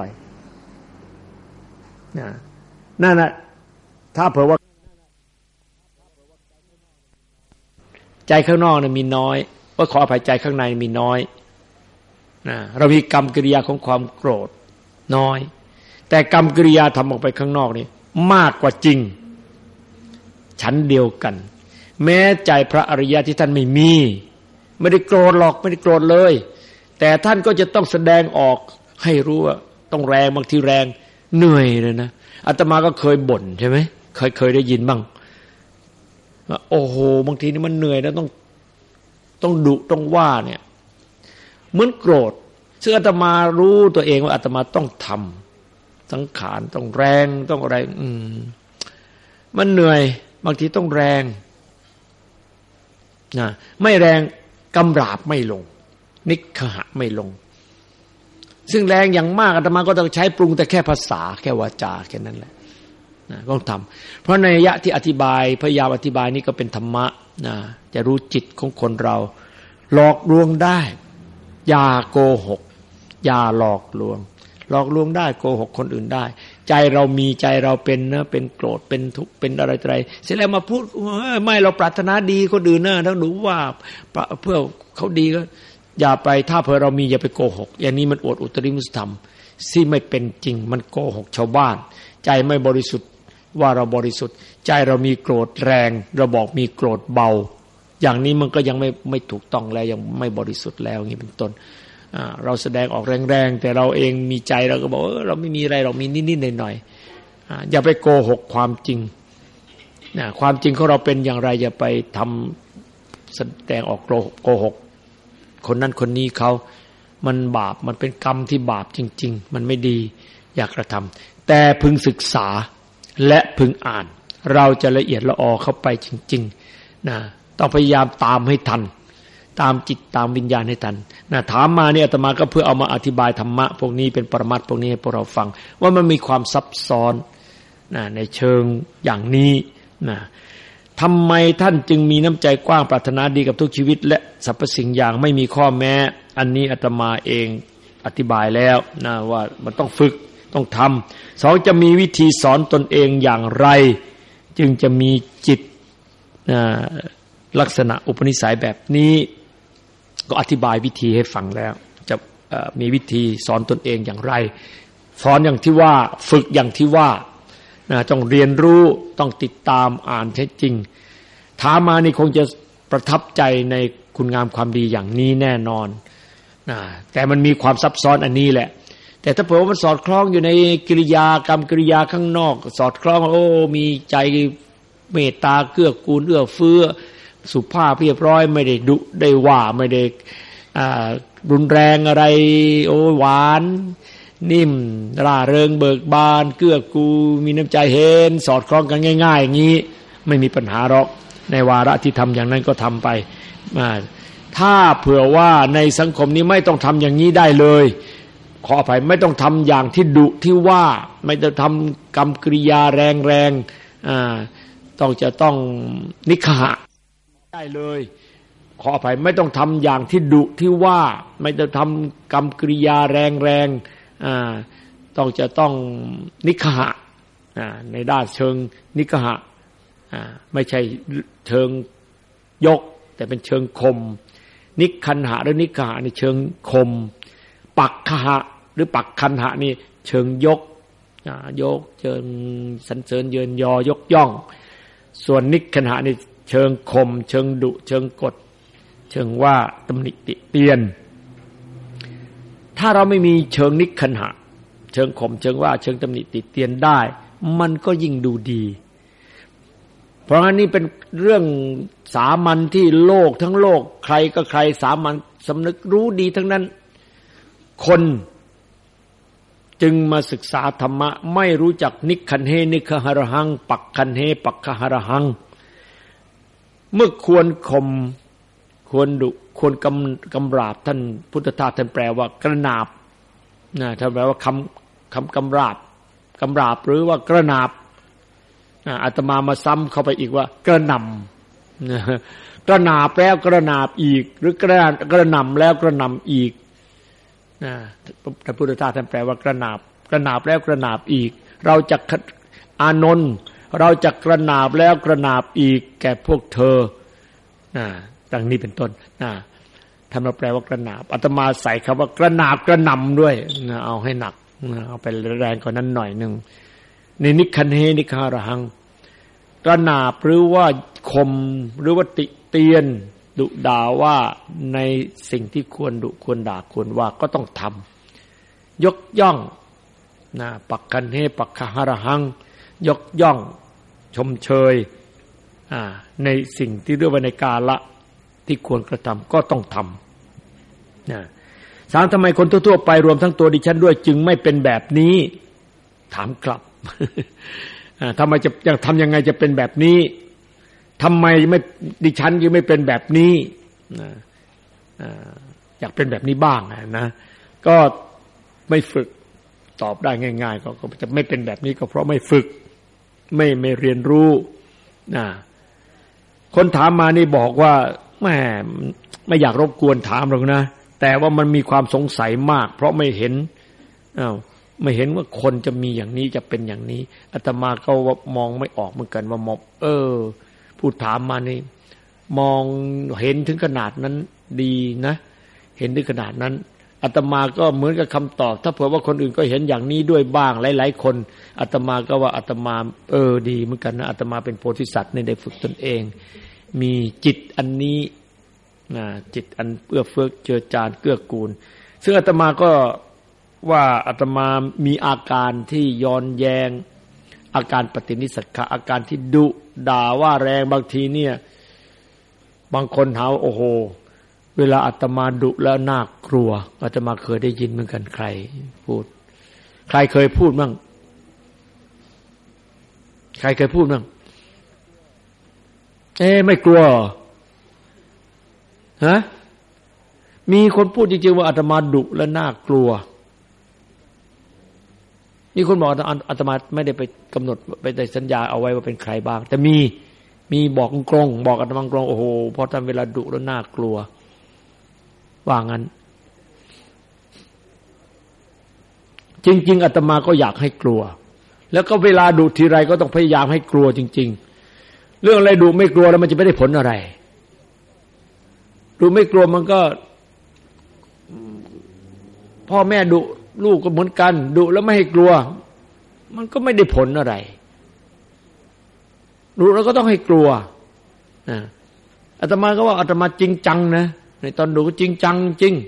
นั่นน่ะถ้าเผื่อว่าใจข้างนอกเนี่ยมีน้อยว่าขออภัยใจข้างในมีน้อยเรามีกรรมกิริยาของความโกรธน้อยแต่กรรมกิริยาทำออกไปข้างนอกนี่มากกว่าจริงชั้นเดียวกันแม้ใจพระอริยะที่ท่านไม่ได้โกรธหรอกไม่ได้โกรธเลยแต่ท่านก็จะต้องแสดงออกให้รู้ว่าต้องแรงบางทีแรงเหนื่อยเลยนะอาตมาก็เคยบ่นใช่ไหมเคยได้ยินบ้างว่าโอ้โหบางทีนี่มันเหนื่อยนะต้องดุต้องว่าเนี่ยเหมือนโกรธซึ่งอาตมารู้ตัวเองว่าอาตมาต้องทำสังขารต้องแรงต้องอะไรมันเหนื่อยบางทีต้องแรงนะไม่แรงกำราบไม่ลงนิคหะไม่ลงซึ่งแรงอย่างมากอาตมาก็ต้องใช้ปรุงแต่แค่ภาษาแค่วาจาแค่นั้นแหละนะต้องทำเพราะในนัยยะที่อธิบายพยายามอธิบายนี่ก็เป็นธรรมะนะจะรู้จิตของคนเราหลอกลวงได้อย่าโกหกอย่าหลอกลวงได้โกหกคนอื่นได้ใจเรามีใจเราเป็นนะเป็นโกรธเป็นทุกข์เป็นอะไรเสร็จแล้วมาพูดไม่เราปรารถนาดีคนอื่นนะถ้าหนูว่าเพื่อเขาดีก็อย่าไปถ้าเผื่อเรามีอย่าไปโกหกอย่างนี้มันอวดอุตริมุสธรรมที่ไม่เป็นจริงมันโกหกชาวบ้านใจไม่บริสุทธิ์ว่าเราบริสุทธิ์ใจเรามีโกรธแรงเราบอกมีโกรธเบาอย่างนี้มันก็ยังไม่ถูกต้องแล้วยังไม่บริสุทธิ์แล้วอย่างนี้เป็นต้นเราแสดงออกแรงๆแต่เราเองมีใจเราก็บอกเราไม่มีอะไรเรามีนิดๆหน่อยๆอย่าไปโกหกความจริงความจริงของเราเป็นอย่างไรอย่าไปทำแสดงออกโกหกคนนั้นคนนี้เขามันบาปมันเป็นกรรมที่บาปจริงๆมันไม่ดีอยากกระทำแต่พึงศึกษาและพึงอ่านเราจะละเอียดละออเข้าไปจริงๆนะต้องพยายามตามให้ทันตามจิตตามวิญญาณให้ทันนะถามมาเนี่ยอาตมาก็เพื่อเอามาอธิบายธรรมะพวกนี้เป็นปรมัตถ์พวกนี้ให้พวกเราฟังว่ามันมีความซับซ้อนนะในเชิงอย่างนี้นะทำไมท่านจึงมีน้ำใจกว้างปรารถนาดีกับทุกชีวิตและสรรพสิ่งอย่างไม่มีข้อแม้อันนี้อาตมาเองอธิบายแล้วนะว่ามันต้องฝึกต้องทำสองจะมีวิธีสอนตนเองอย่างไรจึงจะมีจิตลักษณะอุปนิสัยแบบนี้ก็อธิบายวิธีให้ฟังแล้วจะมีวิธีสอนตนเองอย่างไรสอนอย่างที่ว่าฝึกอย่างที่ว่าต้องเรียนรู้ต้องติดตามอ่านแท้จริงถามมานี่คงจะประทับใจในคุณงามความดีอย่างนี้แน่นอนแต่มันมีความซับซ้อนอันนี้แหละแต่ถ้าเผื่อว่ามันสอดคล้องอยู่ในกิริยากรรมกิริยาข้างนอกสอดคล้องมีใจเมตตาเกื้อกูลเอื้อเฟื้อสุภาพเรียบร้อยไม่ได้ดุได้ว่าไม่ได้รุนแรงอะไรหวานนิ่มร่าเริงเบิกบานเกื้อกูลมีน้ำใจเห็นสอดคล้องกันง่ายๆอย่างนี้ไม่มีปัญหาหรอกในวาระที่ทำอย่างนั้นก็ทำไปถ้าเผื่อว่าในสังคมนี้ไม่ต้องทำอย่างนี้ได้เลยขออภัยไม่ต้องทำอย่างที่ดุที่ว่าไม่ต้องทำกรรมกริยาแรงๆจะต้องนิคหะได้เลยขออภัยไม่ต้องทำอย่างที่ดุที่ว่าไม่ต้องทำกรรมกริยาแรงๆจะต้องนิคหะในด้านเชิงนิคหะไม่ใช่เชิงยกแต่เป็นเชิงคมนิคันหะหรือนิคหะในเชิงคมปักขหะหรือปักคันหะนี่เชิงยกเชิงสรรเสริญเยินยอยกย่องส่วนนิคันหะนี่เชิงคมเชิงดุเชิงกดเชิงว่าตำหนิติเตียนถ้าเราไม่มีเชิงนิคันหะเชิงข่มเชิงว่าเชิงตำหนิติเตียนได้มันก็ยิ่งดูดีเพราะงั้นนี่เป็นเรื่องสามัญที่โลกทั้งโลกใครก็ใครสามัญสำนึกรู้ดีทั้งนั้นคนจึงมาศึกษาธรรมะไม่รู้จักนิคันเฮนิคหรหังปักคันเฮปักขหรหังเมื่อควรข่มควรดุควรกำราบท่านพุทธทาสท่านแปลว่ากระนาบท่านแปลว่าคำกำราบหรือว่ากระนาบอาตมามาซ้ำเข้าไปอีกว่ากระหน่ำกระนาบแล้วกระนาบอีกหรือกระหน่ำแล้วกระหน่ำอีกพระพุทธทาสท่านแปลว่ากระนาบแล้วกระนาบอีกเราจะอานนท์เราจะกระนาบแล้วกระนาบอีกแก่พวกเธอดังนี้เป็นต้นท่านมาแปลว่ากระนาบอาตมาใส่คำว่ากระนาบกระหน่ำด้วยเอาให้หนักเอาไปแรงกว่านั้นหน่อยนึงในนิคันเฮนิคหรหังกระนาบหรือว่าข่มหรือว่าติเตียนดุด่าว่าในสิ่งที่ควรดุควรด่าควรว่าก็ต้องทำยกย่องปักคันเฮปักขหรหังยกย่องชมเชยในสิ่งที่เรียกว่าในกาละที่ควรกระทำก็ต้องทำทำไมคนทั่วๆไปรวมทั้งตัวดิฉันด้วยจึงไม่เป็นแบบนี้ถามกลับทำไมจะทำยังไงจะเป็นแบบนี้ทำไมไม่ดิฉันยังไม่เป็นแบบนี้อยากเป็นแบบนี้บ้างนะก็ไม่ฝึกตอบได้ง่ายๆก็จะไม่เป็นแบบนี้ก็เพราะไม่ฝึกไม่เรียนรู้คนถามมานี่บอกว่าแม่ไม่อยากรบกวนถามหรอกนะแต่ว่ามันมีความสงสัยมากเพราะไม่เห็นไม่เห็นว่าคนจะมีอย่างนี้จะเป็นอย่างนี้อาตมาก็มองไม่ออกเหมือนกันว่ามองผู้ถามมานี่มองเห็นถึงขนาดนั้นดีนะเห็นถึงขนาดนั้นอาตมาก็เหมือนกับคำตอบถ้าเผื่อว่าคนอื่นก็เห็นอย่างนี้ด้วยบ้างหลายๆคนอาตมาก็ว่าอาตมาดีเหมือนกันนะอาตมาเป็นโพธิสัตว์ในได้ฝึกตนเองมีจิตอันนี้จิตอันเอื้อเฟื้อเจือจานเกื้อกูลซึ่งอาตมาก็ว่าอาตมามีอาการที่ย้อนแย้งอาการปฏินิสขะอาการที่ดุด่าว่าแรงบางทีเนี่ยบางคนหาโอ้โหเวลาอาตมาดุแล้วน่ากลัวอาตมาเคยได้ยินเหมือนกันใครพูดใครเคยพูดบ้างใครเคยพูดบ้างไม่กลัวฮะมีคนพูดจริงๆว่าอาตมาดุและน่ากลัวมีคนบอกอาตมาไม่ได้ไปกำหนดไปได้สัญญาเอาไว้ว่าเป็นใครบ้างแต่มีบอกตรงบอกอาตมาตรงโอ้โหพอทำเวลาดุแล้วน่ากลัวว่างั้นจริงๆอาตมาก็อยากให้กลัวแล้วก็เวลาดุทีไรก็ต้องพยายามให้กลัวจริงๆเรื่องอะไรดุไม่กลัวแล้วมันจะไม่ได้ผลอะไรดุไม่กลัวมันก็พ่อแม่ดุลูกก็เหมือนกันดุแล้วไม่ให้กลัวมันก็ไม่ได้ผลอะไรดุแล้วก็ต้องให้กลัวอาตมาก็ว่าอาตมาจริงจังนะในตอนดุก็จริงจังจริง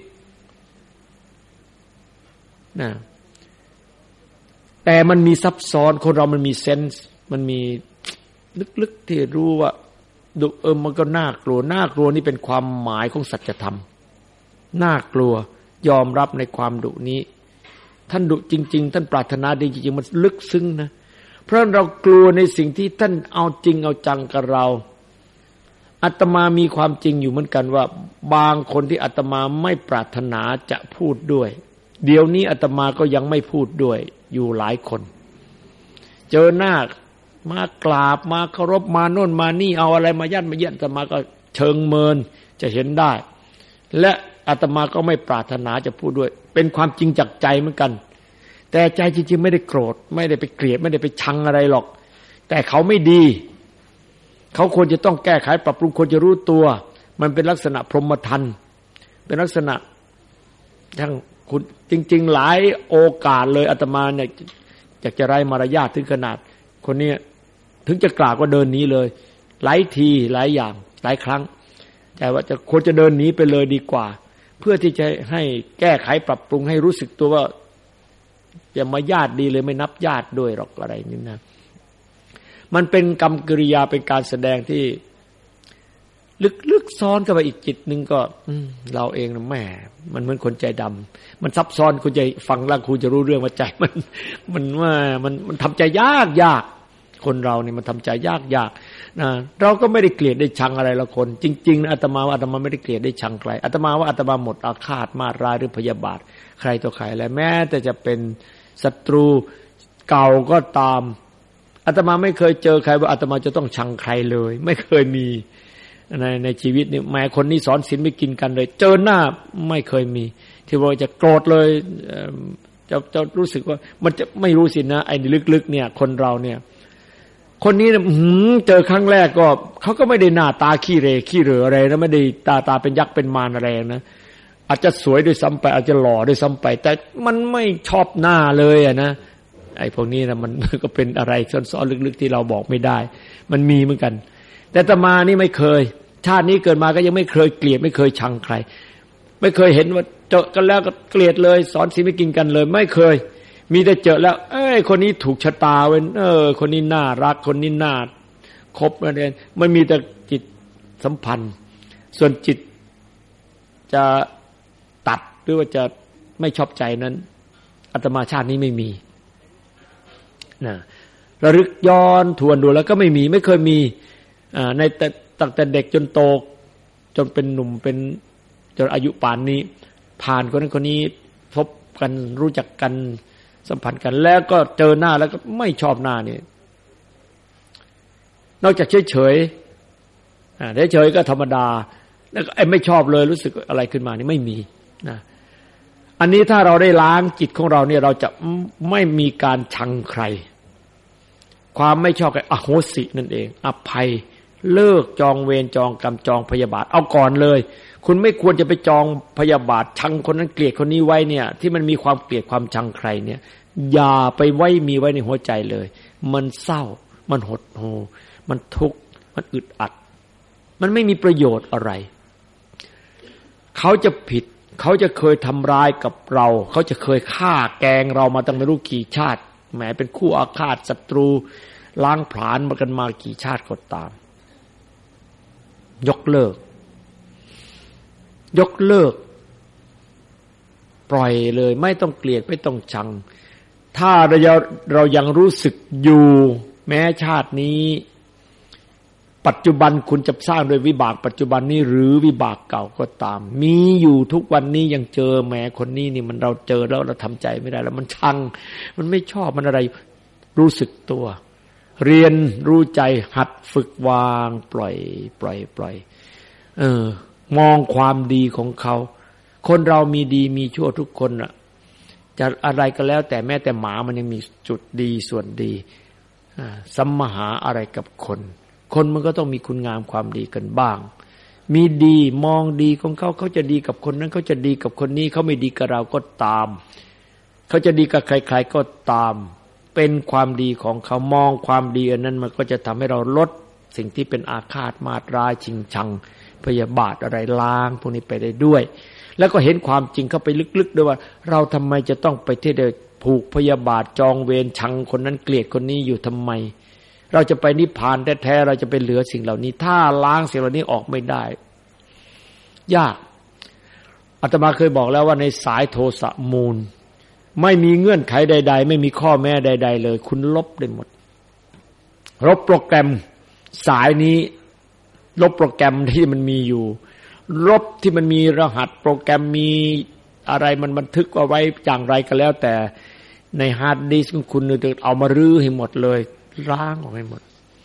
นะแต่มันมีซับซ้อนคนเรามันมีเซนส์มันมีลึกๆที่รู้ว่าดุมันก็น่ากลัวน่ากลัวนี่เป็นความหมายของสัจธรรมน่ากลัวยอมรับในความดุนี้ท่านดุจริงๆท่านปรารถนาดีจริงๆมันลึกซึ้งนะเพราะเรากลัวในสิ่งที่ท่านเอาจริงเอาจังกับเราอาตมามีความจริงอยู่เหมือนกันว่าบางคนที่อาตมาไม่ปรารถนาจะพูดด้วยเดี๋ยวนี้อาตมาก็ยังไม่พูดด้วยอยู่หลายคนเจอหน้ามากราบมาเคารพมาโน่นมานี่เอาอะไรมายัดมาเยียดอาตมาก็เชิงเมินจะเห็นได้และอาตมาก็ไม่ปรารถนาจะพูดด้วยเป็นความจริงจากใจเหมือนกันแต่ใจจริงๆไม่ได้โกรธไม่ได้ไปเกลียดไม่ได้ไปชังอะไรหรอกแต่เขาไม่ดีเขาควรจะต้องแก้ไขปรับปรุงควรจะรู้ตัวมันเป็นลักษณะพรหมทัณฑ์เป็นลักษณะทั้งคุณจริงๆหลายโอกาสเลยอาตมาเนี่ยอยากจะไร้มารยาทถึงขนาดคนนี้ถึงจะกราบก็เดินหนีเลยหลายทีหลายอย่างหลายครั้งแต่ว่าจะควรจะเดินหนีไปเลยดีกว่าเพื่อที่จะให้แก้ไขปรับปรุงให้รู้สึกตัวว่าอย่ามาญาติดีเลยไม่นับญาติด้วยหรอกอะไรนี่นะมันเป็นกรรมกิริยาเป็นการแสดงที่ลึกๆซ้อนเข้าไปอีกจิตนึงก็เราเองนะแหมมันเหมือนคนใจดำมันซับซ้อนคุณจะฟังแล้วคุณจะรู้เรื่องว่าใจมันว่ามันทำใจยากคนเราเนี่ยมันทำใจยากนะเราก็ไม่ได้เกลียดได้ชังอะไรละคนจริงๆนะอาตมาว่าอาตมาไม่ได้เกลียดได้ชังใครอาตมาว่าอาตมาหมดอาฆาตมาร้ายหรือพยาบาทใครต่อใครและแม้แต่จะเป็นศัตรูเก่าก็ตามอาตมาไม่เคยเจอใครว่าอาตมาจะต้องชังใครเลยไม่เคยมีในชีวิตนี่แม้คนนี้สอนศีลไม่กินกันเลยเจอหน้าไม่เคยมีที่ว่าจะโกรธเลยจะรู้สึกว่ามันจะไม่รู้สินะไอ้ลึกๆเนี่ยคนเราเนี่ยคนนี้เนี่ยเจอครั้งแรกก็เขาก็ไม่ได้หน้าตาขี้เหร่อะไรนะไม่ได้ตาเป็นยักษ์เป็นมารอะไรนะอาจจะสวยด้วยซ้ำไปอาจจะหล่อด้วยซ้ำไปแต่มันไม่ชอบหน้าเลยอะนะไอ้พวกนี้นะมันก็เป็นอะไรซ่อนๆลึกๆที่เราบอกไม่ได้มันมีเหมือนกันแต่อาตมานี่ไม่เคยชาตินี้เกิดมาก็ยังไม่เคยเกลียดไม่เคยชังใครไม่เคยเห็นว่าเจอกันแล้วก็เกลียดเลยสอนศีลไม่กินกันเลยไม่เคยมีแต่เจอแล้วคนนี้ถูกชะตาเว้ยคนนี้น่ารักคนนี้น่าคบอะไรมันมีแต่จิตสัมพันธ์ส่วนจิตจะตัดหรือว่าจะไม่ชอบใจนั้นอาตมาชาตินี้ไม่มีนะระลึกย้อนทวนดูแล้วก็ไม่มีไม่เคยมีในตั้งแต่เด็กจนโตจนเป็นหนุ่มเป็นจนอายุป่านนี้ผ่านคนนั้นคนนี้พบกันรู้จักกันสัมพันธ์กันแล้วก็เจอหน้าแล้วก็ไม่ชอบหน้านี่นอกจากเฉยๆก็ธรรมดาแล้วก็ไม่ชอบเลยรู้สึกอะไรขึ้นมานี่ไม่มีนะอันนี้ถ้าเราได้ล้างจิตของเราเนี่ยเราจะไม่มีการชังใครความไม่ชอบกันอโหสินั่นเองอภัยเลิกจองเวรจองกรรมจองพยาบาทเอาก่อนเลยคุณไม่ควรจะไปจองพยาบาทชังคนนั้นเกลียดคนนี้ไว้เนี่ยที่มันมีความเกลียดความชังใครเนี่ยอย่าไปมีไว้ในหัวใจเลยมันเศร้ามันหดหู่มันทุกข์มันอึดอัดมันไม่มีประโยชน์อะไรเขาจะผิดเขาจะเคยทำร้ายกับเราเขาจะเคยฆ่าแกงเรามาตั้งไม่รู้กี่ชาติแหมเป็นคู่อาฆาตศัตรูล้างผลาญมากันมากี่ชาติก็ตามยกเลิกปล่อยเลยไม่ต้องเกลียดไม่ต้องชังถ้าเรายังรู้สึกอยู่แม้ชาตินี้ปัจจุบันคุณจะสร้างโดยวิบากปัจจุบันนี้หรือวิบากเก่าก็ตามมีอยู่ทุกวันนี้ยังเจอแหมคนนี้นี่มันเราเจอแล้วเราทำใจไม่ได้แล้วมันชังมันไม่ชอบมันอะไรรู้สึกตัวเรียนรู้ใจหัดฝึกวางปล่อยมองความดีของเขาคนเรามีดีมีชั่วทุกคนน่ะจะอะไรก็แล้วแต่แม้แต่หมามันยังมีจุดดีส่วนดีสัมมหาอะไรกับคนมันก็ต้องมีคุณงามความดีกันบ้างมีดีมองดีของเขาเขาจะดีกับคนนั้นเขาจะดีกับคนนี้เขาไม่ดีกับเราก็ตามเขาจะดีกับใครๆก็ตามเป็นความดีของเขามองความดีอันนั้นมันก็จะทำให้เราลดสิ่งที่เป็นอาฆาตมาตร้ายชิงชังพยาบาทอะไรล้างพวกนี้ไปได้ด้วยแล้วก็เห็นความจริงเข้าไปลึกๆด้วยว่าเราทำไมจะต้องไปที่เดผูกพยาบาทจองเวรชังคนนั้นเกลียดคนนี้อยู่ทำไมเราจะไปนิพพานแท้ๆเราจะไปเหลือสิ่งเหล่านี้ถ้าล้างสิ่งเหล่านี้ออกไม่ได้ยากอาตมาเคยบอกแล้วว่าในสายโทสะมูลไม่มีเงื่อนไขใดๆไม่มีข้อแม้ใดๆเลยคุณลบได้หมดลบโปรแกรมสายนี้ลบโปรแกรมที่มันมีอยู่ลบที่มันมีรหัสโปรแกรมมีอะไรมันบันทึกเอาไว้อย่างไรก็แล้วแต่ในฮาร์ดดิสก์ของคุณเอามารื้อให้หมดเลยล้างออกให้หมด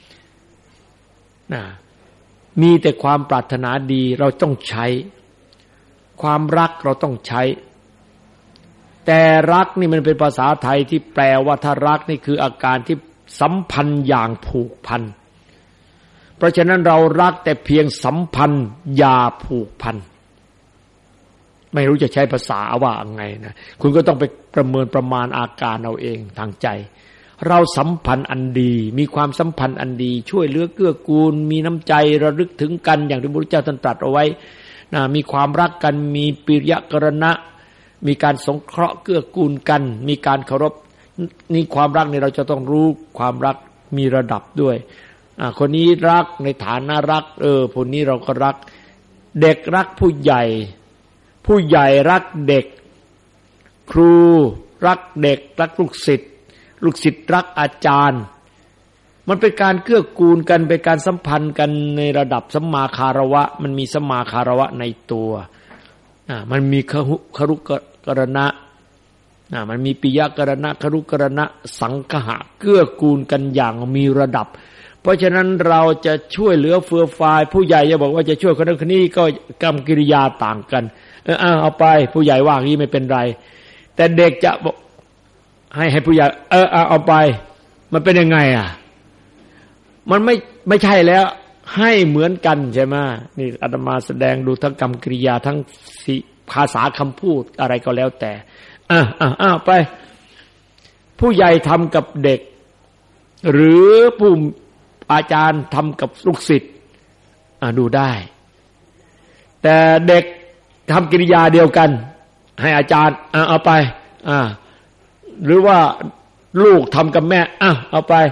นะมีแต่ความปรารถนาดีเราต้องใช้ความรักเราต้องใช้แต่รักนี่มันเป็นภาษาไทยที่แปลว่าถ้ารักนี่คืออาการที่สัมพันธ์อย่างผูกพันเพราะฉะนั้นเรารักแต่เพียงสัมพันธ์อย่าผูกพันไม่รู้จะใช้ภาษาว่าไงนะคุณก็ต้องไปประเมินประมาณอาการเอาเองทางใจเราสัมพันธ์อันดีมีความสัมพันธ์อันดีช่วยเหลือเกื้อกูลมีน้ำใจระลึกถึงกันอย่างที่พระพุทธเจ้าตรัสเอาไว้นะมีความรักกันมีปิยกรณะมีการสงเคราะห์เกื้อกูลกันมีการเคารพนี่ความรักนี่เราจะต้องรู้ความรักมีระดับด้วยคนนี้รักในฐานะรักคนนี้เราก็รักเด็กรักผู้ใหญ่ผู้ใหญ่รักเด็กครูรักเด็กรักลูกศิษย์ลูกศิษย์รักอาจารย์มันเป็นการเกื้อกูลกันเป็นการสัมพันธ์กันในระดับสัมมาคารวะมันมีสัมมาคารวะในตัวมันมีครุกรณะมันมีปิยกรณะครุกรณะสังคหะเกื้อกูลกันอย่างมีระดับเพราะฉะนั้นเราจะช่วยเหลือเฟื่อฟายผู้ใหญ่จะบอกว่าจะช่วยคนนั้นคนนี้ก็กรรมกิริยาต่างกันเอาไปผู้ใหญ่ว่างี้ไม่เป็นไรแต่เด็กจะบอกให้ผู้ใหญ่เอาไปมันเป็นยังไงมันไม่ใช่แล้วให้เหมือนกันใช่ไหมนี่อาตมาแสดงดูทั้งกรรมกิริยาทั้งภาษาคำพูดอะไรก็แล้วแต่ไปผู้ใหญ่ทำกับเด็กหรือผู้อาจารย์ทำกับลูกศิษย์ดูได้แต่เด็กทำกิริยาเดียวกันให้อาจารย์เอาไปหรือว่าลูกทำกับแม่เอาไป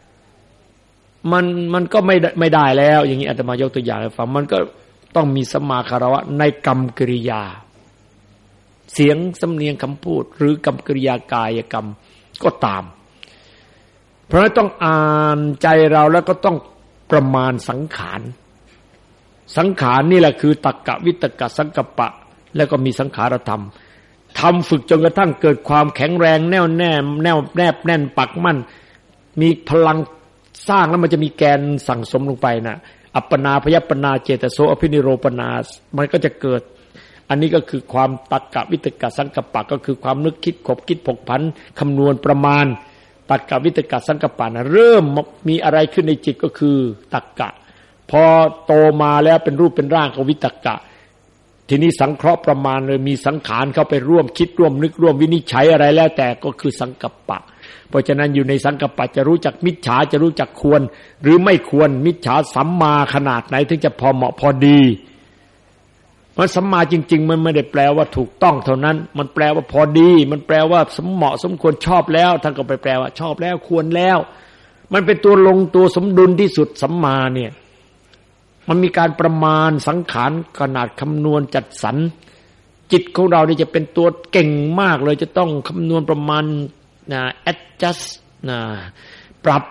มันก็ไม่ได้แล้วอย่างนี้อาตมายกตัวอย่างให้ฟังมันก็ต้องมีสัมมาคารวะในกรรมกิริยาเสียงสำเนียงคำพูดหรือกรรมกิริยากายกรรมก็ตามเพราะฉะนั้นต้องอ่านใจเราแล้วก็ต้องประมาณสังขารนี่แหละคือตักกะวิตกะสังกัปปะแล้วก็มีสังขารธรรมทำฝึกจนกระทั่งเกิดความแข็งแรงแน่วแน่แนบแน่นปักมั่นมีพลังสร้างแล้วมันจะมีแกนสั่งสมลงไปนะอัปปนาพยัปปนาเจตโสอภินิโรปนามันก็จะเกิดอันนี้ก็คือความตักกะวิตกะสังกัปปะก็คือความนึกคิดขบคิดผกผันคำนวณประมาณตักกะวิตกะสังกัปปะนะเริ่มมีอะไรขึ้นในจิตก็คือตักกะพอโตมาแล้วเป็นรูปเป็นร่างของวิตกะทีนี้สังเคราะห์ประมาณเลยมีสังขารเข้าไปร่วมคิดร่วมนึกร่วมวินิจฉัยอะไรแล้วแต่ก็คือสังกัปปะเพราะฉะนั้นอยู่ในสังกัปปะจะรู้จักมิจฉาจะรู้จักควรหรือไม่ควรมิจฉาสัมมาขนาดไหนถึงจะพอเหมาะพอดีมันสัมมาจริงๆมันไม่ได้แปลว่าถูกต้องเท่านั้นมันแปลว่าพอดีมันแปลว่าสมเหมาะสมควรชอบแล้วท่านก็ไปแปลว่าชอบแล้วควรแล้วมันเป็นตัวลงตัวสมดุลที่สุดสัมมาเนี่ยมันมีการประมาณสังขารขนาดคำนวณจัดสรรจิตของเรานี่จะเป็นตัวเก่งมากเลยจะต้องคำนวณประมาณadjust ปรับ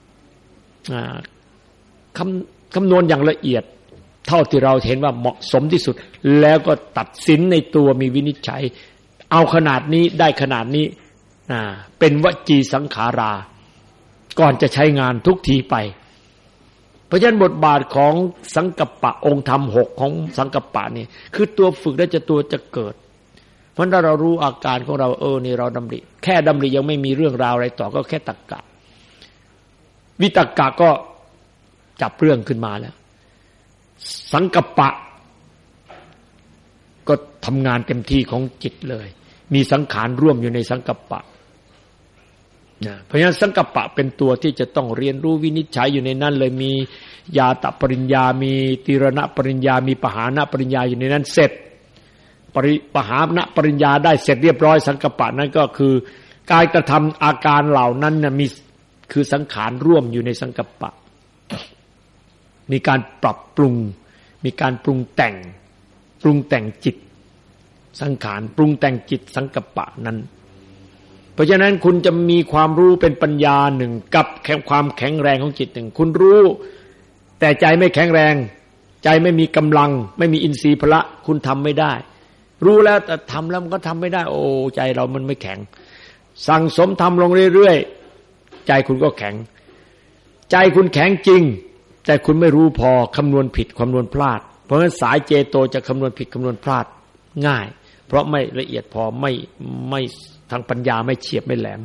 คำนวณอย่างละเอียดเท่าที่เราเห็นว่าเหมาะสมที่สุดแล้วก็ตัดสินในตัวมีวินิจฉัยเอาขนาดนี้ได้ขนาดนี้เป็นวจีสังขาราก่อนจะใช้งานทุกทีไปเพราะฉะนั้นบทบาทของสังกัปปะองค์ธรรม6ของสังกัปปะนี่คือตัวฝึกและตัวจะเกิดเพราะถ้าเรารู้อาการของเรานี่เราดำริแค่ดำริยังไม่มีเรื่องราวอะไรต่อก็แค่ตักกะวิตกกะก็จับเรื่องขึ้นมาแล้วสังกัปปะก็ทำงานเต็มที่ของจิตเลยมีสังขารร่วมอยู่ในสังกัปปะเพราะฉะนั้นสังกัปปะเป็นตัวที่จะต้องเรียนรู้วินิจฉัยอยู่ในนั้นเลยมีญาตปริญญามีตีรณปริญญามีปหานปริญญาอยู่ในนั้นเสร็จปหานปริญญาได้เสร็จเรียบร้อยสังกัปปะนั้นก็คือการกระทำอาการเหล่านั้นน่ะมีคือสังขารร่วมอยู่ในสังกัปปะมีการปรับปรุงมีการปรุงแต่งจิตสังขารปรุงแต่งจิตสังกัปปะนั้นเพราะฉะนั้นคุณจะมีความรู้เป็นปัญญาหนึ่งกับความแข็งแรงของจิตหนึ่งคุณรู้แต่ใจไม่แข็งแรงใจไม่มีกำลังไม่มีอินทรีย์พละคุณทำไม่ได้รู้แล้วแต่ทำแล้วมันก็ทำไม่ได้โอ้ใจเรามันไม่แข็งสั่งสมทำลงเรื่อยๆใจคุณก็แข็งใจคุณแข็งจริงแต่คุณไม่รู้พอคำนวณผิดคำนวณพลาดเพราะฉะนั้นสายเจโตจะคำนวณผิดคำนวณพลาดง่ายเพราะไม่ละเอียดพอไม่ทางปัญญาไม่เฉียบไม่แหลม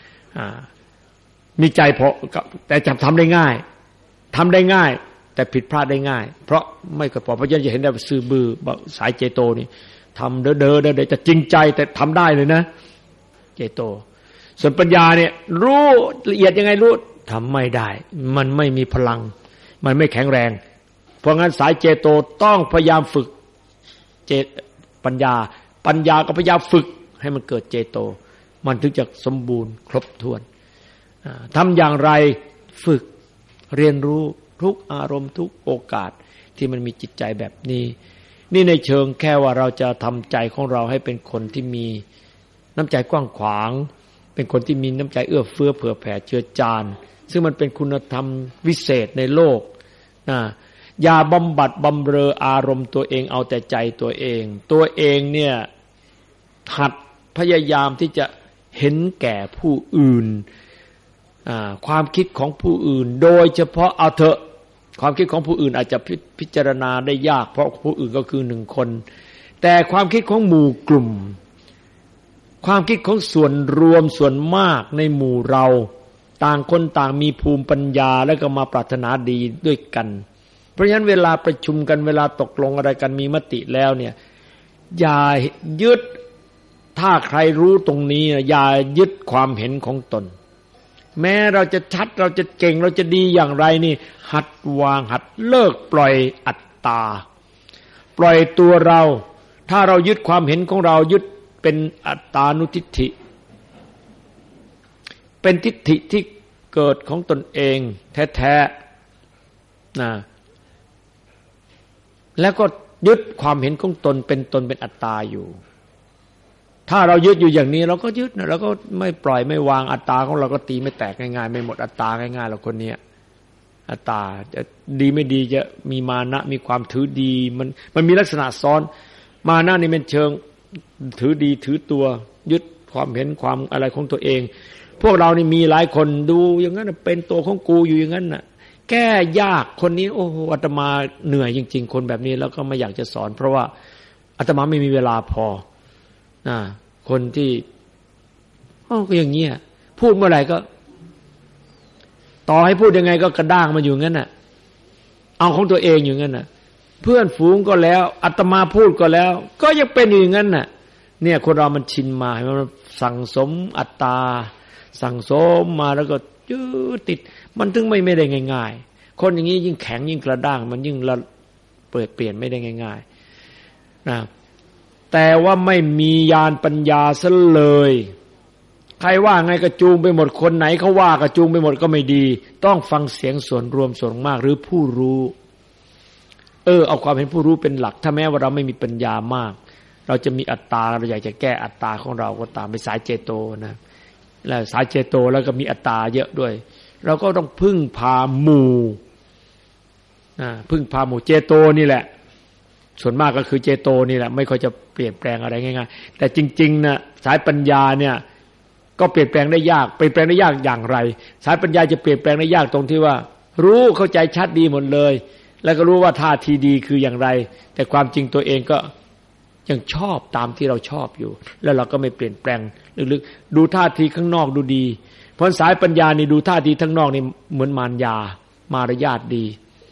มีใจพอแต่จะทำได้ง่ายแต่ผิดพลาดได้ง่ายเพราะไม่กระพอเพราะฉะนั้นจะเห็นได้ซื่อบื้อสายเจโตนี่ทำเด้อจะจริงใจแต่ทำได้เลยนะเจโตส่วนปัญญาเนี่ยรู้ละเอียดยังไงรู้ทำไม่ได้มันไม่มีพลังมันไม่แข็งแรงเพราะงั้นสายเจโตต้องพยายามฝึกปัญญาก็พยายามฝึกให้มันเกิดเจโตมันถึงจะสมบูรณ์ครบถ้วนทำอย่างไรฝึกเรียนรู้ทุกอารมณ์ทุกโอกาสที่มันมีจิตใจแบบนี้นี่ในเชิงแค่ว่าเราจะทำใจของเราให้เป็นคนที่มีน้ำใจกว้างขวางเป็นคนที่มีน้ำใจเอื้อเฟื้อเผื่อแผ่เจือจานซึ่งมันเป็นคุณธรรมวิเศษในโลกอย่าบำบัดบำเรออารมณ์ตัวเองเอาแต่ใจตัวเองเนี่ยหัดพยายามที่จะเห็นแก่ผู้อื่นความคิดของผู้อื่นโดยเฉพาะเอาเถอะความคิดของผู้อื่นอาจจะพิจารณาได้ยากเพราะผู้อื่นก็คือหนึ่งคนแต่ความคิดของหมู่กลุ่มความคิดของส่วนรวมส่วนมากในหมู่เราต่างคนต่างมีภูมิปัญญาแล้วก็มาปรารถนาดีด้วยกันเพราะฉะนั้นเวลาประชุมกันเวลาตกลงอะไรกันมีมติแล้วเนี่ยอย่ายึดถ้าใครรู้ตรงนี้อย่ายึดความเห็นของตนแม้เราจะชัดเราจะเก่งเราจะดีอย่างไรนี่หัดวางหัดเลิกปล่อยอัตตาปล่อยตัวเราถ้าเรายึดความเห็นของเรายึดเป็นอัตตานุทิฏฐิเป็นทิฏฐิที่เกิดของตนเองแท้ๆนะแล้วก็ยึดความเห็นของตนเป็นอัตตาอยู่ถ้าเรายึดอยู่อย่างนี้เราก็ยึดนะเราก็ไม่ปล่อยไม่วางอัตตาของเราก็ตีไม่แตกง่ายๆไม่หมดอัตตาง่ายๆเราคนนี้อัตตาจะดีไม่ดีจะมีมานะมีความถือดีมันมีลักษณะซ้อนมานะนี่เป็นเชิงถือดีถือตัวยึดความเห็นความอะไรของตัวเองพวกเรานี่มีหลายคนดูอย่างนั้นเป็นตัวของกูอยู่อย่างนั้นน่ะแก้ยากคนนี้โอ้โหอาตมาเหนื่อยจริงๆคนแบบนี้แล้วก็ไม่อยากจะสอนเพราะว่าอาตมาไม่มีเวลาพอคนที่ก็อย่างเงี้ยพูดเมื่อไหร่ก็ต่อให้พูดยังไงก็กระด้างมาอยู่งั้นน่ะเอาของตัวเองอยู่งั้นน่ะเพื่อนฝูงก็แล้วอาตมาพูดก็แล้วก็ยังเป็นอย่างนั้นน่ะเนี่ยคนเรามันชินมามันสั่งสมอัตตาสั่งสมมาแล้วก็ยืดติดมันถึงไม่ได้ง่ายๆคนอย่างนี้ยิ่งแข็งยิ่งกระด้างมันยิ่งเปลี่ยนไม่ได้ง่ายๆนะแต่ว่าไม่มีญาณปัญญาซะเลยใครว่าไงก็จูงไปหมดคนไหนเขาว่าก็จูงไปหมดก็ไม่ดีต้องฟังเสียงส่วนรวมส่วนมากหรือผู้รู้เอาความเห็นผู้รู้เป็นหลักถ้าแม้ว่าเราไม่มีปัญญามากเราจะมีอัตตาเราอยากจะแก้อัตตาของเราก็ตามไปสายเจโตนะแล้วสายเจโตแล้วก็มีอัตตาเยอะด้วยเราก็ต้องพึ่งพาหมู่พึ่งพาหมู่เจโตนี่แหละส่วนมากก็คือเจโตนี่แหละไม่ค่อยจะเปลี่ยนแปลงอะไรง่ายๆแต่จริงๆนะสายปัญญาเนี่ยก็เปลี่ยนแปลงได้ยากเปลี่ยนแปลงได้ยากอย่างไรสายปัญญาจะเปลี่ยนแปลงได้ยากตรงที่ว่ารู้เข้าใจชัดดีหมดเลยแล้วก็รู้ว่าท่าทีดีคืออย่างไรแต่ความจริงตัวเองก็ยังชอบตามที่เราชอบอยู่แล้วเราก็ไม่เปลี่ยนแปลงลึกๆดูท่าทีข้างนอกดูดีเพราะสายปัญญานี่ดูท่าทีข้างนอกนี่เหมือนมารยามารยาทดี